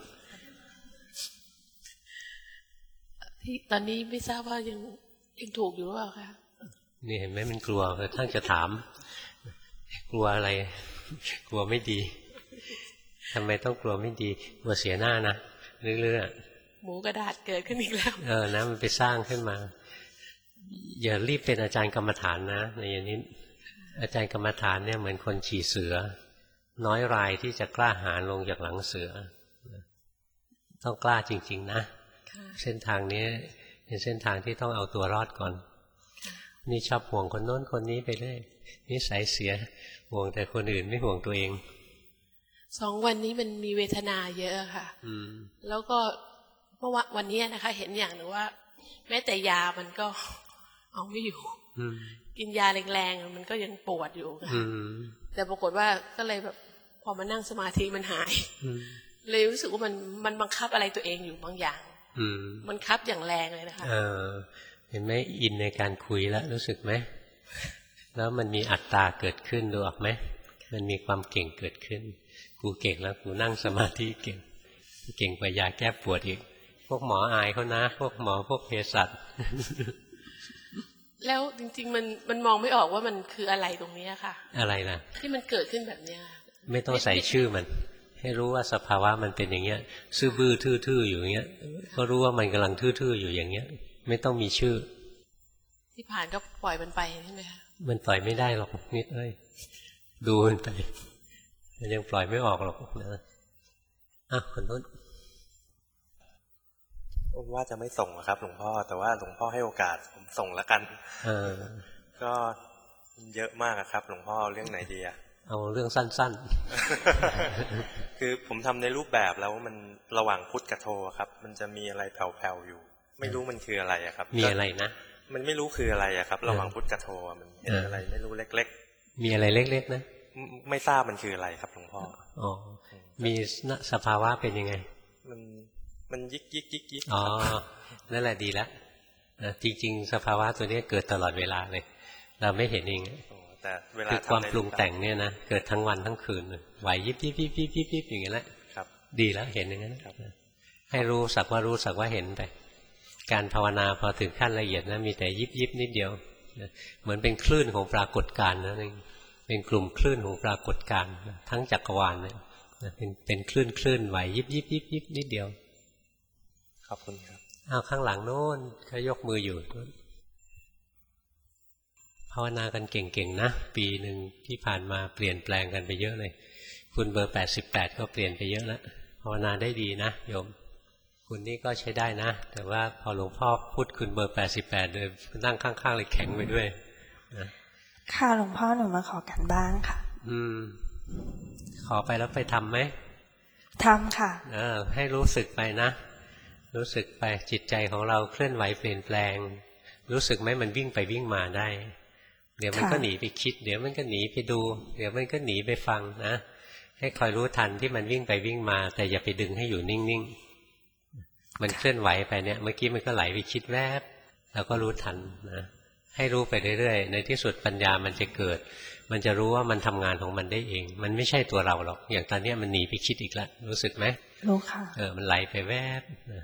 ที่ตอนนี้ไม่ทราบว่ายังยังถูกอยู่หรือเปล่าคะนี่เห็นไหมมันกลัวกระทั่งจะถามกลัวอะไรกลัวไม่ดีทำไมต้องกลัวไม่ดีกลัวเสียหน้านะเรื่อยๆหมูกระดาษเกิดขึ้นอีกแล้วเออนะมันไปสร้างขึ้นมาอย่ารีบเป็นอาจารย์กรรมฐานนะในอย่างนี้อาจารย์กรรมฐานเนี่ยเหมือนคนขี่เสือน้อยรายที่จะกล้าหาญลงจากหลังเสือต้องกล้าจริงๆนะเส้นทางนี้เป็นเส้นทางที่ต้องเอาตัวรอดก่อนนี่ชอบห่วงคนโน้นคนนี้ไปเรื่อยนิสัยเสียห่วงแต่คนอื่นไม่ห่วงตัวเองสองวันนี้มันมีเวทนาเยอะค่ะแล้วก็เมื่อวันนี้นะคะเห็นอย่างหนึ่งว่าแม้แต่ยามันก็เอาไม่อยู่กินยาแรงๆมันก็ยังปวดอยู่ค่ะแต่ปรากฏว่าก็เลยแบบพอมานั่งสมาธิมันหายเลยรู้สึกว่ามันมันบังคับอะไรตัวเองอยู่บางอย่างมันคับอย่างแรงเลยนะคะเออเห็นไหมอินในการคุยแล้วรู้สึกไหมแล้วมันมีอัตตาเกิดขึ้นดูออกไหมมันมีความเก่งเกิดขึ้นกูเก่งแล้วกูนั่งสมาธิเก่งเก่งกว่ายาแก้ปวดอีกพวกหมออายเขานะพวกหมอพวกเภสัชแล้วจริงๆมันมันมองไม่ออกว่ามันคืออะไรตรงนี้ค่ะอะไรล่ะที่มันเกิดขึ้นแบบเนี้ยไม่ต้องใส่ชื่อมันให้รู้ว่าสภาวะมันเป็นอย่างเงี้ยซื่อบื้อทื่อๆอยู่อย่างเงี้ยก็รู้ว่ามันกำลังทื่อๆอยู่อย่างเงี้ยไม่ต้องมีชื่อที่ผ่านก็ปล่อยมันไปใช่ไหมคะมันปล่อยไม่ได้หรอกนิดเอ้ยดูมันไปมันยังปล่อยไม่ออกหรอกนะอ่ะคนนู้นว่าจะไม่ส่งครับหลวงพ่อแต่ว่าหลวงพ่อให้โอกาสผมส่งแล้วกันเออก็เยอะมากครับหลวงพ่อเรื่องไหนดีอะเอาเรื่องสั้นๆ คือผมทำในรูปแบบแล้วมันระหว่างพุทธกับโทครับ มันจะมีอะไรแผ่วๆอยู่ไม่รู้มันคืออะไรอะครับมีอะไรนะมันไม่รู้คืออะไรอะครับระหว่างพุทธกับโทมันเห็นอะไรไม่รู้เล็กๆมีอะไรเล็กๆนะไม่ทราบมันคืออะไรครับหลวงพ่ออ๋อมีสภาวะเป็นยังไงมันมันยิกยิกยิกยิกอ๋อนั่นแหละดีแล้วจริงๆสภาวะตัวนี้เกิดตลอดเวลาเลยเราไม่เห็นเองแต่เวลาคือความปรุงแต่งเนี่ยนะเกิดทั้งวันทั้งคืนไหวยิบยิบยิบยิบยิบยิบอย่างเงี้ยแหละดีแล้วเห็นอย่างนั้นให้รู้สักว่ารู้สักว่าเห็นไปการภาวนาพอถึงขั้นละเอียดนะมีแต่ยิบยิบนิดเดียวเหมือนเป็นคลื่นของปรากฏการณ์นั่นเองเป็นกลุ่มคลื่นของปรากฏการณ์ทั้งจักรวาลเนี่ยเป็นเป็นคลื่นคลื่นไหวยิบยิบยิบยิบนิดเดียวขอบคุณครับเอาข้างหลังโน้นเขายกมืออยู่ภาวนากันเก่งๆนะปีหนึ่งที่ผ่านมาเปลี่ยนแปลงกันไปเยอะเลยคุณเบอร์แปดสิบแปดก็เปลี่ยนไปเยอะแล้วภาวนาได้ดีนะโยมคุณนี่ก็ใช้ได้นะแต่ว่าพอหลวงพ่อพูดคุณเบอร์แปดสิบแปดเลยนั่งข้างๆเลยแข็งไปด้วยนะค่ะหลวงพ่อหนูมาขอกันบ้างค่ะอืมขอไปแล้วไปทำไหมทำค่ะเออให้รู้สึกไปนะรู้สึกไปจิตใจของเราเคลื่อนไหวเปลี่ยนแปลงรู้สึกไหมมันวิ่งไปวิ่งมาได้เดี๋ยวมันก็หนีไปคิดเดี๋ยวมันก็หนีไปดูเดี๋ยวมันก็หนีไปฟังนะให้คอยรู้ทันที่มันวิ่งไปวิ่งมาแต่อย่าไปดึงให้อยู่นิ่งๆมันเคลื่อนไหวไปเนี่ยเมื่อกี้มันก็ไหลไปคิดแวบเราก็รู้ทันนะให้รู้ไปเรื่อยๆในที่สุดปัญญามันจะเกิดมันจะรู้ว่ามันทำงานของมันได้เองมันไม่ใช่ตัวเราหรอกอย่างตอนนี้มันหนีไปคิดอีกแล้วรู้สึกไหมรู้ค่ะเออมันไหลไปแวบนะ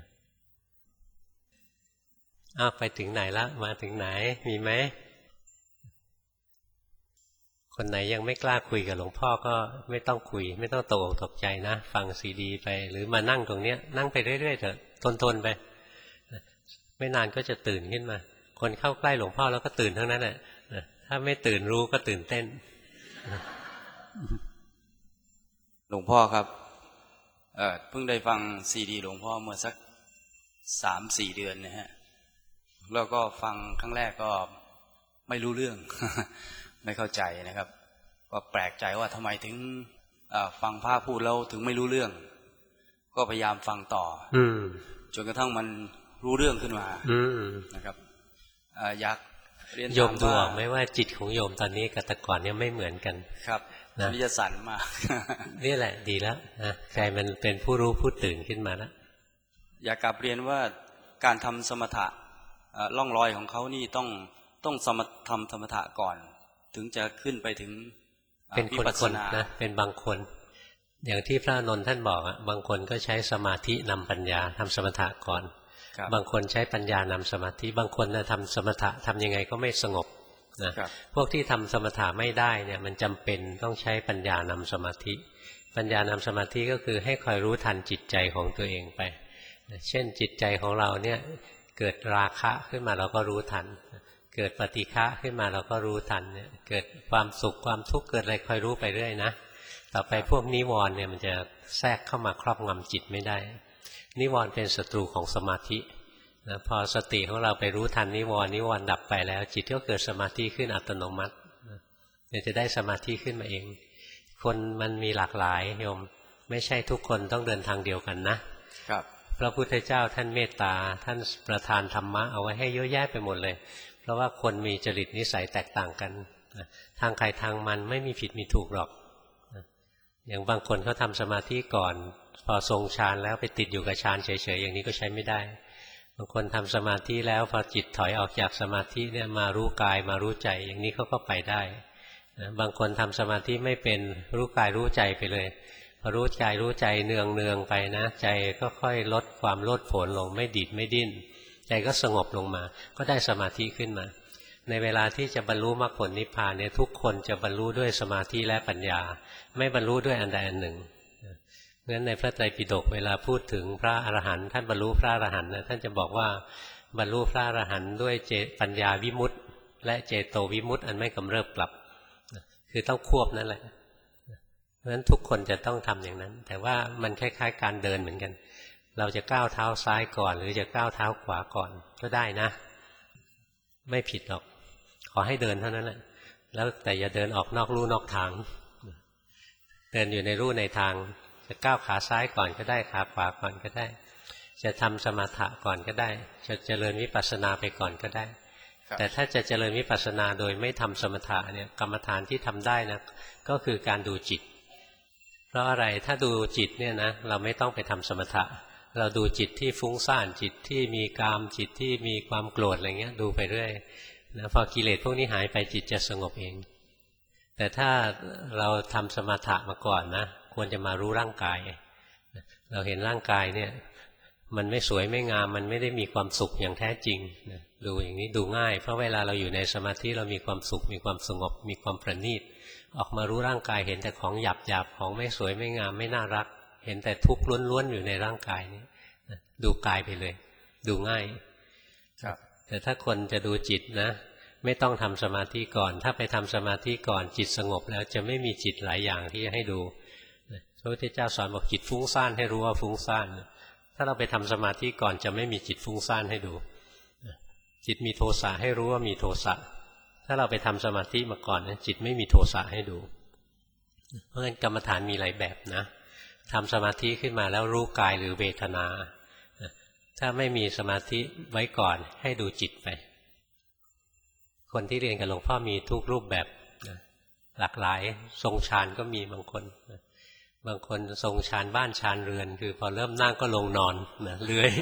อ้าวไปถึงไหนละมาถึงไหนมีไหมคนไหนยังไม่กล้าคุยกับหลวงพ่อก็ไม่ต้องคุยไม่ต้องตกอกตกใจนะฟังซีดีไปหรือมานั่งตรงเนี้ยนั่งไปเรื่อยๆเถอะทนๆไปไม่นานก็จะตื่นขึ้นมาคนเข้าใกล้หลวงพ่อแล้วก็ตื่นทั้งนั้นแหละถ้าไม่ตื่นรู้ก็ตื่นเต้นหลวงพ่อครับเอ่อเพิ่งได้ฟังซีดีหลวงพ่อเมื่อสักสามสี่เดือนนะฮะแล้วก็ฟังครั้งแรกก็ไม่รู้เรื่อง ไม่เข้าใจนะครับก็แปลกใจว่าทำไมถึงฟังพระพูดแล้วถึงไม่รู้เรื่องก็พยายามฟังต่อจนกระทั่งมันรู้เรื่องขึ้นมานะครับอยากเรียนโยมดูออกไหมว่าจิตของโยมตอนนี้กับแต่ก่อนเนี่ยไม่เหมือนกันครับนะวิจสันมากนี่แหละดีแล้วนะใจมันเป็นผู้รู้ผู้ตื่นขึ้นมาแล้วอยากกลับเรียนว่าการทำสมถะล่องรอยของเขานี่ต้องต้องสมทำสมถะก่อนถึงจะขึ้นไปถึงเป็นคนๆนะเป็นบางคนอย่างที่พระนนท์ท่านบอกอ่ะบางคนก็ใช้สมาธินำปัญญาทำสมถะก่อนบางคนใช้ปัญญานำสมาธิบางคนนะทำสมถะทำยังไงก็ไม่สงบนะพวกที่ทำสมถะไม่ได้เนี่ยมันจำเป็นต้องใช้ปัญญานำสมาธิปัญญานำสมาธิก็คือให้คอยรู้ทันจิตใจของตัวเองไปเช่นจิตใจของเราเนี่ยเกิดราคะขึ้นมาเราก็รู้ทันเกิดปฏิฆะขึ้นมาเราก็รู้ทันเนี่ยเกิดความสุขความทุกข์เกิดอะไรคอยรู้ไปเรื่อยนะต่อไปพวกนิวรณ์เนี่ยมันจะแทรกเข้ามาครอบงำจิตไม่ได้นิวรณ์เป็นศัตรูของสมาธินะพอสติของเราไปรู้ทันนิวรณ์นิวรณ์ดับไปแล้วจิตก็เกิดสมาธิขึ้นอัตโนมัติเนี่ยจะได้สมาธิขึ้นมาเองคนมันมีหลากหลายโยมไม่ใช่ทุกคนต้องเดินทางเดียวกันนะครับพระพุทธเจ้าท่านเมตตาท่านประทานธรรมะเอาไว้ให้เยอะแยะไปหมดเลยเพราะว่าคนมีจริตนิสัยแตกต่างกันทางใครทางมันไม่มีผิดมีถูกหรอกอย่างบางคนเขาทำสมาธิก่อนพอทรงฌานแล้วไปติดอยู่กับฌานเฉยๆอย่างนี้ก็ใช้ไม่ได้บางคนทำสมาธิแล้วพอจิตถอยออกจากสมาธิเนี่ยมารู้กายมารู้ใจอย่างนี้เขาก็ไปได้บางคนทำสมาธิไม่เป็นรู้กายรู้ใจไปเลยพอรู้กายรู้ใจเนืองเนืองไปนะใจก็ค่อยลดความโลดโผนลงไม่ดิดไม่ดิ้นใจก็สงบลงมาก็ได้สมาธิขึ้นมาในเวลาที่จะบรรลุมรรคผลนิพพานเนี่ยทุกคนจะบรรลุด้วยสมาธิและปัญญาไม่บรรลุด้วยอันใดอันหนึ่งเพราะฉะนั้นในพระไตรปิฎกเวลาพูดถึงพระอรหันต์ท่านบรรลุพระอรหันต์นะท่านจะบอกว่าบรรลุพระอรหันต์ด้วยเจปัญญาวิมุตติและเจโตวิมุตติอันไม่กำเริบกลับคือต้องควบนั่นแหละเพราะฉะนั้นทุกคนจะต้องทำอย่างนั้นแต่ว่ามันคล้ายๆการเดินเหมือนกันเราจะก้าวเท้าซ้ายก่อนหรือจะก้าวเท้าขวาก่อนก็ได้นะไม่ผิดหรอกขอให้เดินเท่านั้นแหละแล้วแต่อย่าเดินออกนอกลู่นอกทางเดินอยู่ในลู่ในทางจะก้าวขาซ้ายก่อนก็ได้ขาขวาก่อนก็ได้จะทำสมถะก่อนก็ได้จะเจริญวิปัสสนาไปก่อนก็ได้แต่ถ้าจะเจริญวิปัสสนาโดยไม่ทำสมถะเนี่ยกรรมฐานที่ทำได้นะก็คือการดูจิตเพราะอะไรถ้าดูจิตเนี่ยนะเราไม่ต้องไปทำสมถะเราดูจิตที่ฟุ้งซ่านจิตที่มีกามจิตที่มีความโกรธอะไรเงี้ยดูไปเรื่อยนะพอกิเลสพวกนี้หายไปจิตจะสงบเองแต่ถ้าเราทำสมถะมาก่อนนะควรจะมารู้ร่างกายเราเห็นร่างกายเนี่ยมันไม่สวยไม่งามมันไม่ได้มีความสุขอย่างแท้จริงนะดูอย่างนี้ดูง่ายเพราะเวลาเราอยู่ในสมาธิเรามีความสุขมีความสงบมีความประณีตออกมารู้ร่างกายเห็นแต่ของหยาบหยาบของไม่สวยไม่งามไม่น่ารักเห็นแต่ทุกข์ล้วนๆอยู่ในร่างกายนี้ดูกายไปเลยดูง่ายครับแต่ถ้าคนจะดูจิตนะไม่ต้องทำสมาธิก่อนถ้าไปทำสมาธิก่อนจิตสงบแล้วจะไม่มีจิตหลายอย่างที่จะให้ดูพระพุทธเจ้าสอนบอกจิตฟุ้งซ่านให้รู้ว่าฟุ้งซ่านถ้าเราไปทำสมาธิก่อนจะไม่มีจิตฟุ้งซ่านให้ดูจิตมีโทสะให้รู้ว่ามีโทสะถ้าเราไปทำสมาธิมาก่อนจิตไม่มีโทสะให้ดูเพราะฉะนั้นกรรมฐานมีหลายแบบนะทำสมาธิขึ้นมาแล้วรู้กายหรือเวทนาถ้าไม่มีสมาธิไว้ก่อนให้ดูจิตไปคนที่เรียนกับหลวงพ่อมีทุกรูปแบบนะหลากหลายทรงฌานก็มีบางคนนะบางคนทรงฌานบ้านฌานเรือนคือพอเริ่มนั่งก็ลงนอนนะเลื้อย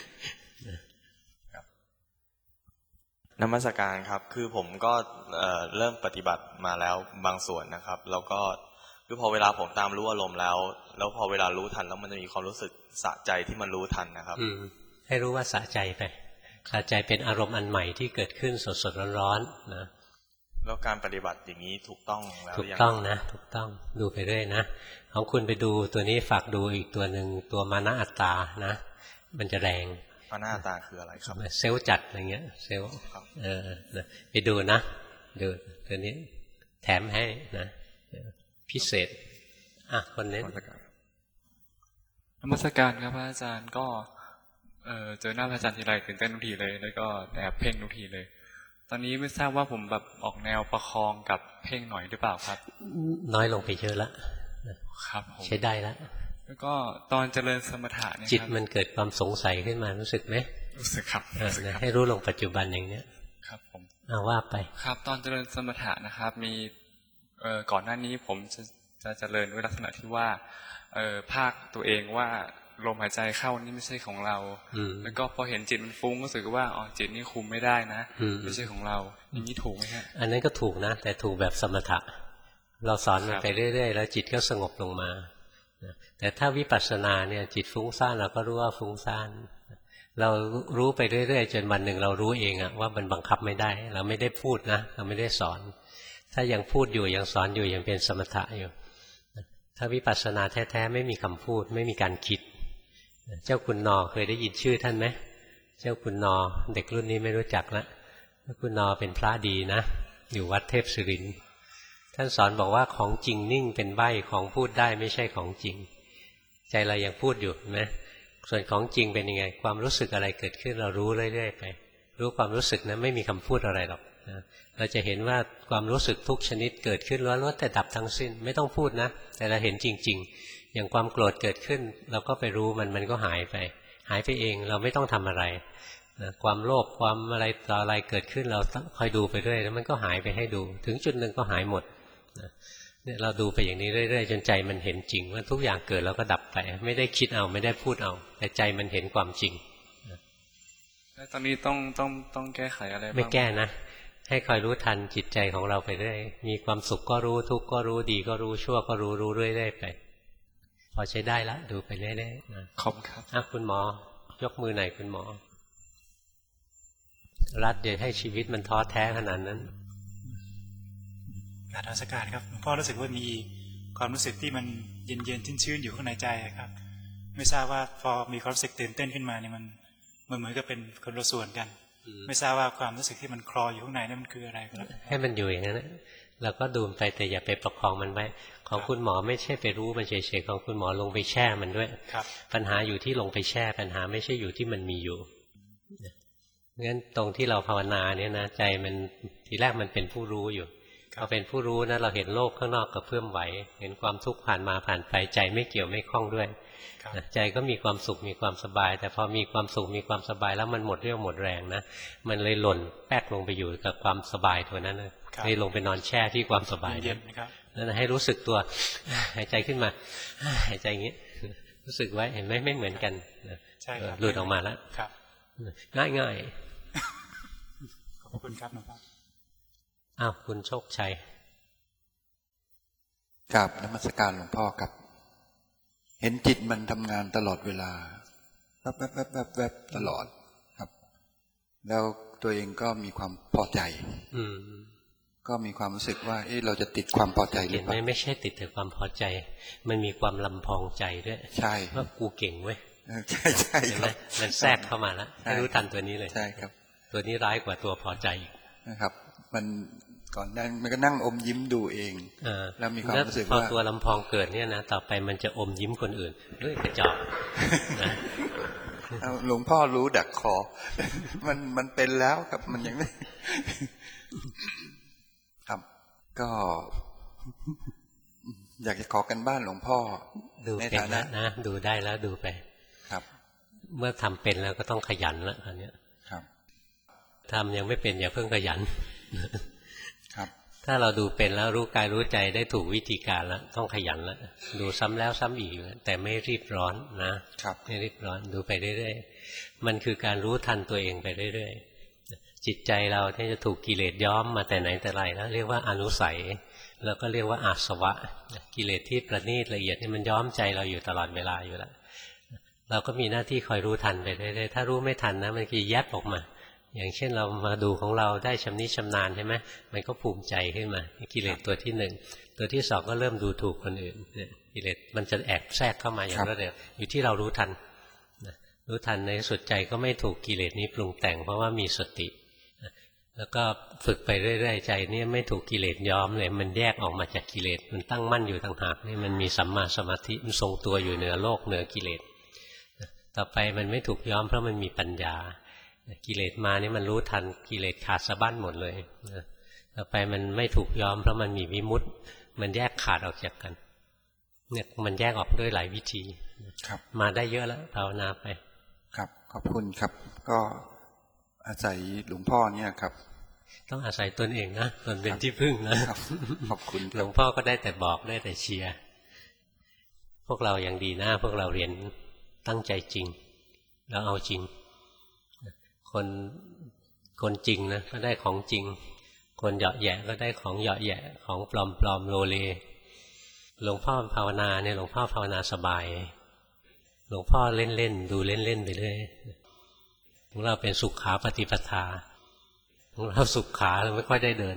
นมัสการครับคือผมก็เริ่มปฏิบัติมาแล้วบางส่วนนะครับแล้วก็คือพอเวลาผมตามรู้อารมณ์แล้วแล้วพอเวลารู้ทันแล้วมันจะมีความรู้สึกสะใจที่มันรู้ทันนะครับให้รู้ว่าสะใจไปสะใจเป็นอารมณ์อันใหม่ที่เกิดขึ้นสดๆร้อนๆนะแล้วการปฏิบัติอย่างนี้ถูกต้องแล้วถูกต้องนะถูกต้องดูไปเรื่อยนะของคุณไปดูตัวนี้ฝากดูอีกตัวหนึ่งตัวมานะอัตตานะมันจะแรงมานะอัตตาคืออะไรครับเซลล์จัดอะไรเงี้ยเซลล์เออไปดูนะดูตัวนี้แถมให้นะพิเศษอ่ะคนนี้นมัสการครับพระอาจารย์ก็เออเจอหน้าพระอาจารย์ทีไรตื่นเต้นทุกทีเลยแล้วก็แอบเพ่งทุกทีเลยตอนนี้ไม่ทราบว่าผมแบบออกแนวประคองกับเพ่งหน่อยหรือเปล่าครับน้อยลงไปเยอะละครับใช้ได้แล้วแล้วก็ตอนเจริญสมถะเนี่ยจิตมันเกิดความสงสัยขึ้นมารู้สึกไหมรู้สึกครับให้รู้ลงปัจจุบันอย่างเนี้ยครับผมเอาว่าไปครับตอนเจริญสมถะนะครับมีเอ่อก่อนหน้านี้ผมจะจะเจริญด้วยลักษณะที่ว่าเอ่อภาคตัวเองว่าลมหายใจเข้านี่ไม่ใช่ของเราแล้วก็พอเห็นจิตมันฟุ้งก็รู้สึกว่าอ๋อจิตนี่คุมไม่ได้นะไม่ใช่ของเราอย่างนี้ถูกไหมฮะอันนั้นก็ถูกนะแต่ถูกแบบสมถะเราสอนมันไปเรื่อยๆแล้วจิตก็สงบลงมาแต่ถ้าวิปัสสนาเนี่ยจิตฟุ้งซ่านเราก็รู้ว่าฟุ้งซ่านเรารู้ไปเรื่อยๆจนวันหนึ่งเรารู้เองอะว่ามันบังคับไม่ได้เราไม่ได้พูดนะเราไม่ได้สอนถ้ายังพูดอยู่ยังสอนอยู่ยังเป็นสมถะอยู่ถ้าวิปัสสนาแท้ๆไม่มีคำพูดไม่มีการคิดเจ้าคุณนอเคยได้ยินชื่อท่านไหมเจ้าคุณนอเด็กรุ่นนี้ไม่รู้จักละเจ้าคุณนอเป็นพระดีนะอยู่วัดเทพศิรินทร์ท่านสอนบอกว่าของจริงนิ่งเป็นใบ้ของพูดได้ไม่ใช่ของจริงใจเรายังพูดอยู่นะส่วนของจริงเป็นยังไงความรู้สึกอะไรเกิดขึ้นเรารู้เรื่อยๆไปรู้ความรู้สึกนะไม่มีคำพูดอะไรหรอกนะเราจะเห็นว่าความรู้สึกทุกชนิดเกิดขึ้นล้วนๆแต่ดับทั้งสิ้นไม่ต้องพูดนะแต่เราเห็นจริงๆอย่างความโกรธเกิดขึ้นเราก็ไปรู้มันมันก็หายไปหายไปเองเราไม่ต้องทำอะไรนะความโลภความอะไรต่ออะไรเกิดขึ้นเราคอยดูไปเรื่อยแล้วมันก็หายไปให้ดูถึงจุดหนึ่งก็หายหมดนะเนี่ยเราดูไปอย่างนี้เรื่อยๆจนใจมันเห็นจริงว่าทุกอย่างเกิดแล้วก็ดับไปไม่ได้คิดเอาไม่ได้พูดเอาแต่ใจมันเห็นความจริงแล้วตอนนี้ต้องต้องต้องแก้ไขอะไรบ้างไม่แก้นะให้คอยรู้ทันจิตใจของเราไปเรื่อยมีความสุขก็รู้ทุกข์ก็รู้ดีก็รู้ชั่วก็รู้รู้เรื่อยๆไปพอใช้ได้ละดูไปเรื่อยๆนะขอบคุณครับอ่ะคุณหมอยกมือไหนคุณหมอรัดเดี๋ยวให้ชีวิตมันท้อแท้ขนาดนั้นการรักษาการครับหลวงพ่อรู้สึกว่ามีความรู้สึกที่มันเย็นๆชื้นๆอยู่ข้างในใจครับไม่ทราบว่าพอมีความรู้สึกตื่นเต้นขึ้นมาเนี่ยมันมันเหมือนกับเป็นคนละส่วนกันไม่ทราบว่าความรู้สึกที่มันคลออยู่ข้างในนั่นมันคืออะไรครับให้มันอยู่อย่างนั้นแล้วก็ดูไปแต่อย่าไปประคองมันไว้ของคุณหมอไม่ใช่ไปรู้มันเฉยๆของคุณหมอลงไปแช่มันด้วยปัญหาอยู่ที่ลงไปแช่ปัญหาไม่ใช่อยู่ที่มันมีอยู่งั้นตรงที่เราภาวนาเนี่ยนะใจมันทีแรกมันเป็นผู้รู้อยู่พอเป็นผู้รู้นะเราเห็นโลกข้างนอกกระเพื่อมไหวเห็นความทุกข์ผ่านมาผ่านไปใจไม่เกี่ยวไม่คล้องด้วยใจก็มีความสุขมีความสบายแต่พอมีความสุขมีความสบายแล้วมันหมดเรี่ยวหมดแรงนะมันเลยหล่นแป๊กลงไปอยู่กับความสบายตัวนั้นเลยลงไปนอนแช่ที่ความสบายนั่นให้รู้สึกตัวหายใจขึ้นมาหายใจอย่างนี้รู้สึกไว้เห็นไหมไม่เหมือนกันหลุดออกมาแล้วง่ายง่ายขอบคุณครับหลวงพ่ออ้าวคุณโชคชัยกราบนมัสการหลวงพ่อครับเห็นจิตมันทำงานตลอดเวลาแวบแวบแวบแวบแวบตลอดครับแล้วตัวเองก็มีความพอใจอืมก็มีความรู้สึกว่าเอ๊ะเราจะติดความพอใจหรือเปล่าไม่ไม่ใช่ติดแต่ความพอใจมันมีความลำพองใจด้วยใช่ว่ากูเก่งเว้ยใช่ใช่เห็นไหมมันแทรกเข้ามาแล้วให้รู้ทันตัวนี้เลยใช่ครับตัวนี้ร้ายกว่าตัวพอใจนะครับมันก่อนนั้นมันก็นั่งอมยิ้มดูเองแล้วมีความรู้สึกว่าพอตัวลำพองเกิดเนี่ยนะต่อไปมันจะอมยิ้มคนอื่นด้วยกระจอกหลวงพ่อรู้ดักคอมันมันเป็นแล้วครับมันยังไม่ครับก็อยากจะขอกันบ้านหลวงพ่อดูเป็นแล้วนะดูได้แล้วดูไปครับเมื่อทำเป็นแล้วก็ต้องขยันแล้วอันเนี้ยครับทำยังไม่เป็นอย่าเพิ่งขยันครับถ้าเราดูเป็นแล้วรู้กายรู้ใจได้ถูกวิธีการแล้วต้องขยันแล้วดูซ้ำแล้วซ้ำอีกแต่ไม่รีบร้อนนะครับไม่รีบร้อนดูไปเรื่อยๆมันคือการรู้ทันตัวเองไปเรื่อยๆจิตใจเราที่จะถูกกิเลสย้อมมาแต่ไหนแต่ไรแล้วเรียกว่าอนุสัยแล้วก็เรียกว่าอาสวะกิเลสที่ประณีตละเอียดนี่มันย้อมใจเราอยู่ตลอดเวลาอยู่แล้วเราก็มีหน้าที่คอยรู้ทันไปเรื่อยๆถ้ารู้ไม่ทันนะมันจะแยบออกมาอย่างเช่นเรามาดูของเราได้ชำนิชำนาญใช่ไหมมันก็ภูมิใจขึ้นมากิเลสตัวที่หนึ่งตัวที่สองก็เริ่มดูถูกคนอื่นเนี่ยกิเลสมันจะแอบแทรกเข้ามาอย่างรวดเร็วอยู่ที่เรารู้ทันรู้ทันในสุดใจก็ไม่ถูกกิเลสนี้ปรุงแต่งเพราะว่ามีสติแล้วก็ฝึกไปเรื่อยๆใจนี่ไม่ถูกกิเลสย้อมเลยมันแยกออกมาจากกิเลสมันตั้งมั่นอยู่ต่างหากนี่มันมีสัมมาสมาธิมันทรงตัวอยู่เหนือโลกเหนือกิเลสต่อไปมันไม่ถูกย้อมเพราะมันมีปัญญากิเลสมานี่มันรู้ทันกิเลสขาดสะบั้นหมดเลยต่อไปมันไม่ถูกย้อมเพราะมันมีวิมุตติมันแยกขาดออกจากกันเนี่ยมันแยกออกด้วยหลายวิธีครับมาได้เยอะแล้วภาวนาไปครับขอบคุณครับก็อาศัยหลวงพ่อเนี่ยครับต้องอาศัยตนเองนะตนเป็นที่พึ่งนะขอบคุณหลวงพ่อก็ได้แต่บอกได้แต่เชียร์พวกเราอย่างดีนะพวกเราเรียนตั้งใจจริงแล้วเอาจริงคนคนจริงนะก็ได้ของจริงคนเหยาะแหยะก็ได้ของเหยาะแหยะของปลอมปลอมโลเลหลวงพ่อภาวนาเนี่ยหลวงพ่อภาวนาสบายหลวงพ่อเล่นเล่นดูเล่นเล่นไปเรื่อยของเราเป็นสุขขาปฏิปทาของเราสุขขาเราไม่ค่อยได้เดิน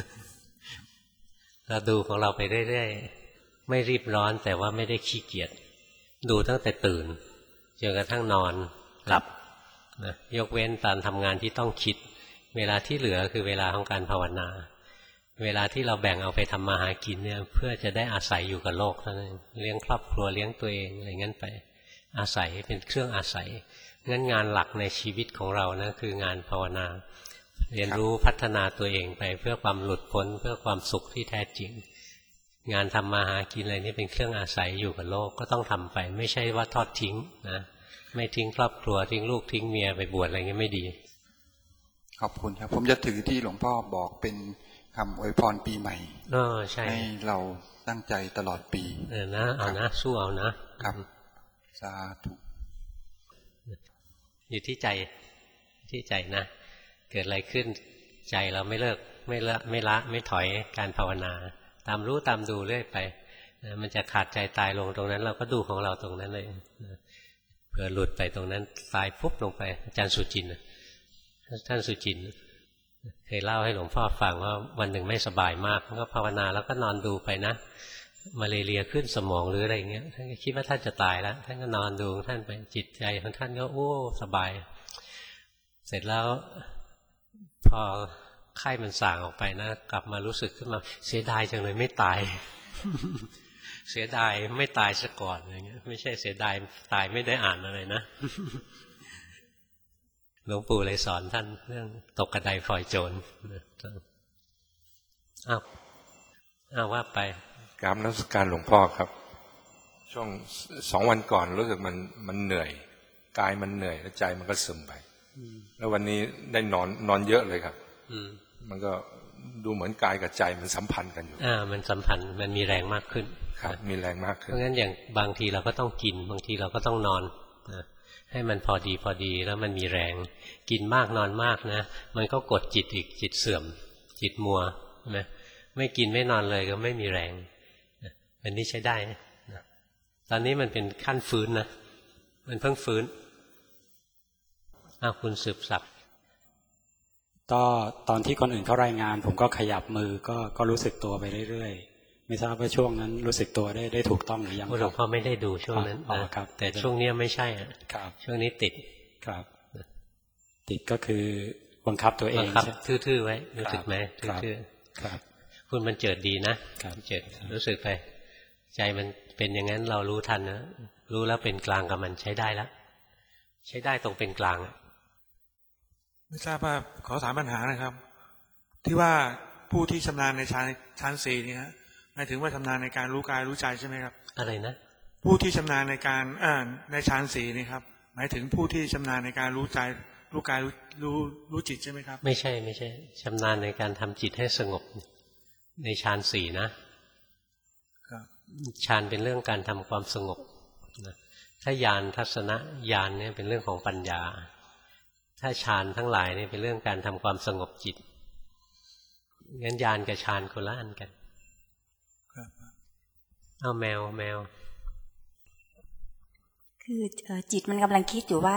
เราดูของเราไปเรื่อยๆไม่รีบร้อนแต่ว่าไม่ได้ขี้เกียจดูตั้งแต่ตื่นจนกระทั่งนอนหลับนะยกเว้นตอนทำงานที่ต้องคิดเวลาที่เหลือคือเวลาของการภาวนาเวลาที่เราแบ่งเอาไปทำมาหากินเนี่ยเพื่อจะได้อาศัยอยู่กับโลกเท่านั้นเลี้ยงครอบครัวเลี้ยงตัวเองอะไรงั้นไปอาศัยเป็นเครื่องอาศัยงั้นงานหลักในชีวิตของเรานะคืองานภาวนาเรียนรู้พัฒนาตัวเองไปเพื่อความหลุดพ้นเพื่อความสุขที่แท้จริงงานทำมาหากินอะไรนี่เป็นเครื่องอาศัยอยู่กับโลกก็ต้องทำไปไม่ใช่ว่าทอดทิ้งนะไม่ทิ้งครอบครัวทิ้งลูกทิ้งเมียไปบวชอะไรเงี้ยไม่ดีขอบคุณครับผมจะถือที่หลวงพ่อบอกเป็นคำอวยพรปีใหม่เออใช่ให้เราตั้งใจตลอดปีเออนะเอานะสู้เอานะครับสาธุอยู่ที่ใจที่ใจนะเกิดอะไรขึ้นใจเราไม่เลิกไม่ละไม่ละไม่ถอยการภาวนาตามรู้ตามดูเรื่อยไปนะมันจะขาดใจตายลงตรงนั้นเราก็ดูของเราตรงนั้นเลยนะเผื่อหลุดไปตรงนั้นตายปุ๊บลงไปอาจารย์สุจินท่านสุจินเคยเล่าให้หลวงพ่อฟังว่าวันหนึ่งไม่สบายมากก็ภาวนาแล้วก็นอนดูไปนะมาเลเรียขึ้นสมองหรืออะไรเงี้ยท่านก็คิดว่าท่านจะตายแล้วท่านก็นอนดูท่านไปจิตใจของท่านก็โอ้สบายเสร็จแล้วพอไข้มันส่างออกไปนะกลับมารู้สึกขึ้นมาเสียดายจังเลยไม่ตาย เสียดายไม่ตายซะก่อนอย่างเงี้ยไม่ใช่เสียดายตายไม่ได้อ่านอะไรนะ หลวงปู่เลยสอนท่านเรื่องตกกระไดพลอยโจรอ้าวอ้าวว่าไปกราบนมัสการหลวงพ่อครับช่วงสองวันก่อนรู้สึกมันมันเหนื่อยกายมันเหนื่อยแล้วใจมันก็ซึมไปแล้ววันนี้ได้นอนนอนเยอะเลยครับมันก็ดูเหมือนกายกับใจมันสัมพันธ์กันอยู่อ่ามันสัมพันธ์มันมีแรงมากขึ้นครับมีแรงมากขึ้นเพราะงั้นอย่างบางทีเราก็ต้องกินบางทีเราก็ต้องนอนนะให้มันพอดีพอดีแล้วมันมีแรงกินมากนอนมากนะมันก็กดจิตอีกจิตเสื่อมจิตมัวใช่ไหมไม่กินไม่นอนเลยก็ไม่มีแรงอันนี้ใช้ได้นะตอนนี้มันเป็นขั้นฟื้นนะมันเพิ่งฟื้นอ้าวคุณสืบศักดิ์ก็ตอนที่คนอื่นเขารายงานผมก็ขยับมือก็ก็รู้สึกตัวไปเรื่อยๆไม่ทราบว่าช่วงนั้นรู้สึกตัวได้ได้ถูกต้องหรือยังครับหลวงพ่อไม่ได้ดูช่วงนั้นนะครับแต่ช่วงนี้ไม่ใช่อ่ะช่วงนี้ติดครับติดก็คือบังคับตัวเองบังคับทื่อๆไว้รู้สึกไหมทื่อๆคุณมันเจิดดีนะเจิดรู้สึกไปใจมันเป็นอย่างนั้นเรารู้ทันนะรู้แล้วเป็นกลางกับมันใช้ได้แล้วใช้ได้ตรงเป็นกลางไม่ทราบว่าขอถามปัญหานะครับที่ว่าผู้ที่ชำนาญในฌานฌานสี่นี่ฮะหมายถึงว่าชำนาญในการรู้กายรู้ใจใช่ไหมครับอะไรนะผู้ที่ชำนาญในการอ่าในฌานสี่นี่ครับหมายถึงผู้ที่ชำนาญในการรู้ใจรู้กายรู้รู้รู้จิตใช่ไหมครับไม่ใช่ไม่ใช่ชำนาญในการทำจิตให้สงบในฌานสี่นะฌานเป็นเรื่องการทำความสงบนะถ้าญาณทัศนะญาณเนี่ยเป็นเรื่องของปัญญาถ้าฌานทั้งหลายนี่เป็นเรื่องการทำความสงบจิตงั้นญาณกับฌานคนละอันกันเอาแมวแมวคือจิตมันกำลังคิดอยู่ว่า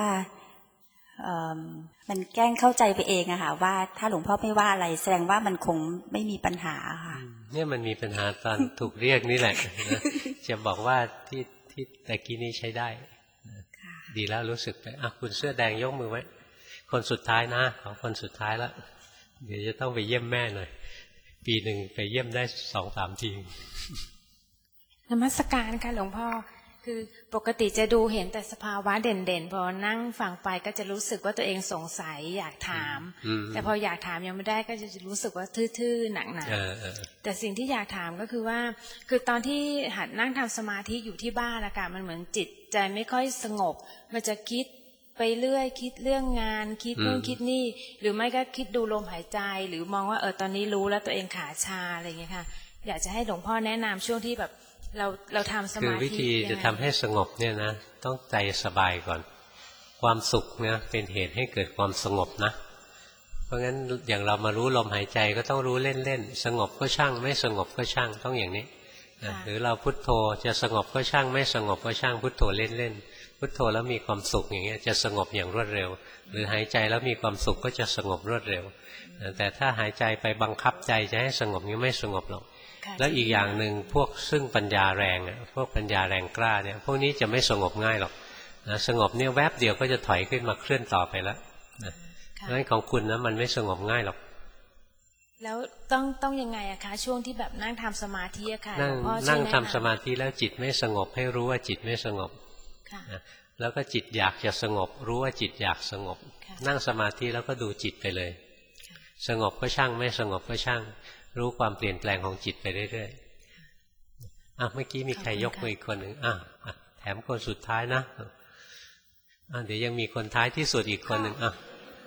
มันแกล้งเข้าใจไปเองอะค่ะว่าถ้าหลวงพ่อไม่ว่าอะไรแสดงว่ามันคงไม่มีปัญหาค่ะเนี่ยมันมีปัญหาตอนถูกเรียกนี่แหละจะบอกว่าที่ที่แต่กี้นี้ใช้ได้ดีแล้วรู้สึกไปอ่ะคุณเสื้อแดงยกมือไว้คนสุดท้ายนะขอคนสุดท้ายแล้วเดี๋ยวจะต้องไปเยี่ยมแม่หน่อยปีหนึ่งไปเยี่ยมได้สองสามทีนมัสการค่ะหลวงพ่อคือปกติจะดูเห็นแต่สภาวะเด่นๆพอนั่งฟังไปก็จะรู้สึกว่าตัวเองสงสัยอยากถามแต่พออยากถามยังไม่ได้ก็จะรู้สึกว่าทื่อๆหนักๆแต่สิ่งที่อยากถามก็คือว่าคือตอนที่หัดนั่งทำสมาธิอยู่ที่บ้านอากาศมันเหมือนจิตใจไม่ค่อยสงบมันจะคิดไปเรื่อยคิดเรื่องงานคิดนู่นคิดนี่หรือไม่ก็คิดดูลมหายใจหรือมองว่าเออตอนนี้รู้แล้วตัวเองขาชาอะไรอย่างเงี้ยค่ะอยากจะให้หลวงพ่อแนะนำช่วงที่แบบเราเราทำสมาธิคือวิธีจะทำให้สงบเนี่ยนะต้องใจสบายก่อนความสุขเนี่ยเป็นเหตุให้เกิดความสงบนะเพราะงั้นอย่างเรามารู้ลมหายใจก็ต้องรู้เล่นๆสงบก็ช่างไม่สงบก็ช่างต้องอย่างนี้หรือเราพุทโธจะสงบก็ช่างไม่สงบก็ช่างพุทโธเล่นๆพุทโธแล้วมีความสุขอย่างเงี้ยจะสงบอย่างรวดเร็วหรือหายใจแล้วมีความสุขก็จะสงบรวดเร็วแต่ถ้าหายใจไปบังคับใจจะให้สงบนี่ไม่สงบหรอกแล้วอีกอย่างหนึ่งพวกซึ่งปัญญาแรงอ่ะพวกปัญญาแรงกล้าเนี่ยพวกนี้จะไม่สงบง่ายหรอกนะสงบเนี่ยแวบเดียวก็จะถอยขึ้นมาเคลื่อนต่อไปแล้วนะเพราะฉะนั้นของคุณนะมันไม่สงบง่ายหรอกแล้วต้องต้องยังไงอะคะช่วงที่แบบนั่งทำสมาธิอะค่ะนั่งนั่งทำสมาธิแล้วจิตไม่สงบให้รู้ว่าจิตไม่สงบนะแล้วก็จิตอยากจะสงบรู้ว่าจิตอยากสงบนั่งสมาธิแล้วก็ดูจิตไปเลยสงบก็ช่างไม่สงบก็ช่างรู้ความเปลี่ยนแปลงของจิตไปเรื่อยๆอ่ะเมื่อกี้มีใครยกมืออีกคนหนึ่งอ่ะแถมคนสุดท้ายนะอ่ะเดี๋ยวยังมีคนท้ายที่สุดอีกคนหนึ่งอ่ะ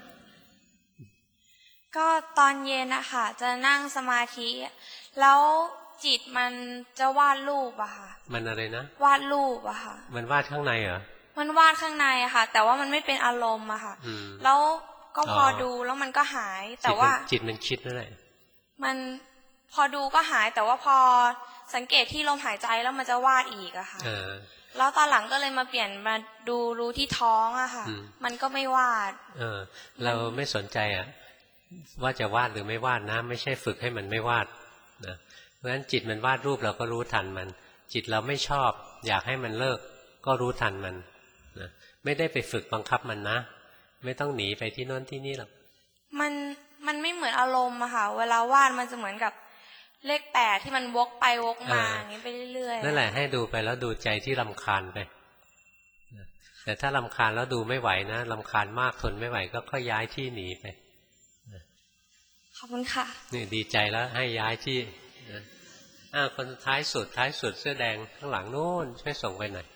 ก็ตอนเย็นนะคะจะนั่งสมาธิแล้วจิตมันจะวาดรูปอะค่ะมันอะไรนะวาดรูปอะค่ะมันวาดข้างในเหรอมันวาดข้างในอะค่ะแต่ว่ามันไม่เป็นอารมณ์อะค่ะแล้วก็พอดูแล้วมันก็หายแต่ว่าจิตมันคิดนั่นแหละมันพอดูก็หายแต่ว่าพอสังเกตที่ลมหายใจแล้วมันจะวาดอีกอะค่ะแล้วตอนหลังก็เลยมาเปลี่ยนมาดูรู้ที่ท้องอะค่ะมันก็ไม่วาดเออเราไม่สนใจอะว่าจะวาดหรือไม่วาดนะไม่ใช่ฝึกให้มันไม่วาดนะเพราะฉะนั้นจิตมันวาดรูปเราก็รู้ทันมันจิตเราไม่ชอบอยากให้มันเลิกก็รู้ทันมันนะไม่ได้ไปฝึกบังคับมันนะไม่ต้องหนีไปที่โน้นที่นี่หรอกมันมันไม่เหมือนอารมณ์อะค่ะเวลาวาดมันจะเหมือนกับเลขแปดที่มันวกไปวกมาอย่างนี้ไปเรื่อยๆนั่นแหละให้ดูไปแล้วดูใจที่รำคาญไปแต่ถ้ารำคาญแล้วดูไม่ไหวนะรำคาญมากทนไม่ไหวก็ค่อยย้ายที่หนีไปขอบคุณค่ะนี่ดีใจแล้วให้ย้ายที่อ่าคนท้ายสุดท้ายสุดเสื้อแดงข้างหลังโน้นช่วยส่งไปหน่อย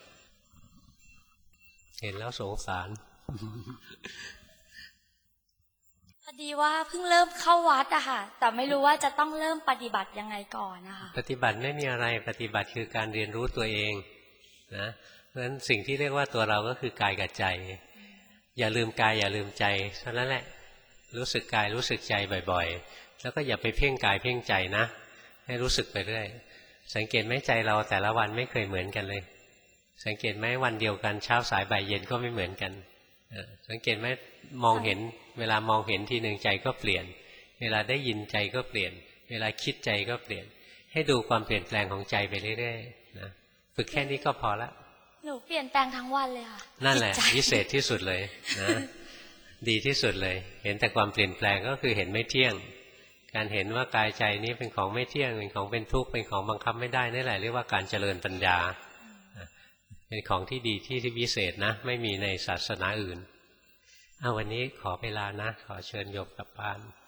เห็นแล้วสงสารพอดีว่าเพิ่งเริ่มเข้าวัดอะค่ะแต่ไม่รู้ว่าจะต้องเริ่มปฏิบัติยังไงก่อนนะคะปฏิบัติไม่มีอะไรปฏิบัติคือการเรียนรู้ตัวเองนะเพราะฉะนั้นสิ่งที่เรียกว่าตัวเราก็คือกายกับใจอย่าลืมกายอย่าลืมใจเท่านั้นแหละรู้สึกกายรู้สึกใจบ่อยๆแล้วก็อย่าไปเพ่งกายเพ่งใจนะให้รู้สึกไปเรื่อยสังเกตไหมใจเราแต่ละวันไม่เคยเหมือนกันเลยสังเกตไหมวันเดียวกันเช้าสายบ่ายเย็นก็ไม่เหมือนกันสังเกตไหมมองเห็นเวลามองเห็นทีหนึ่งใจก็เปลี่ยนเวลาได้ยินใจก็เปลี่ยนเวลาคิดใจก็เปลี่ยนให้ดูความเปลี่ยนแปลงของใจไปเรื่อยๆนะฝึกแค่นี้ก็พอละหนูเปลี่ยนแปลงทั้งวันเลยค่ะนั่นแหละวิเศษที่สุดเลยนะดีที่สุดเลยเห็นแต่ความเปลี่ยนแปลงก็คือเห็นไม่เที่ยงการเห็นว่ากายใจนี้เป็นของไม่เที่ยงเป็นของเป็นทุกข์เป็นของบังคับไม่ได้นี่แหละเรียกว่าการเจริญปัญญาเป็นของที่ดีที่ที่วิเศษนะไม่มีในศาสนาอื่นเอาวันนี้ขอเวลานะขอเชิญโยมกลับบ้าน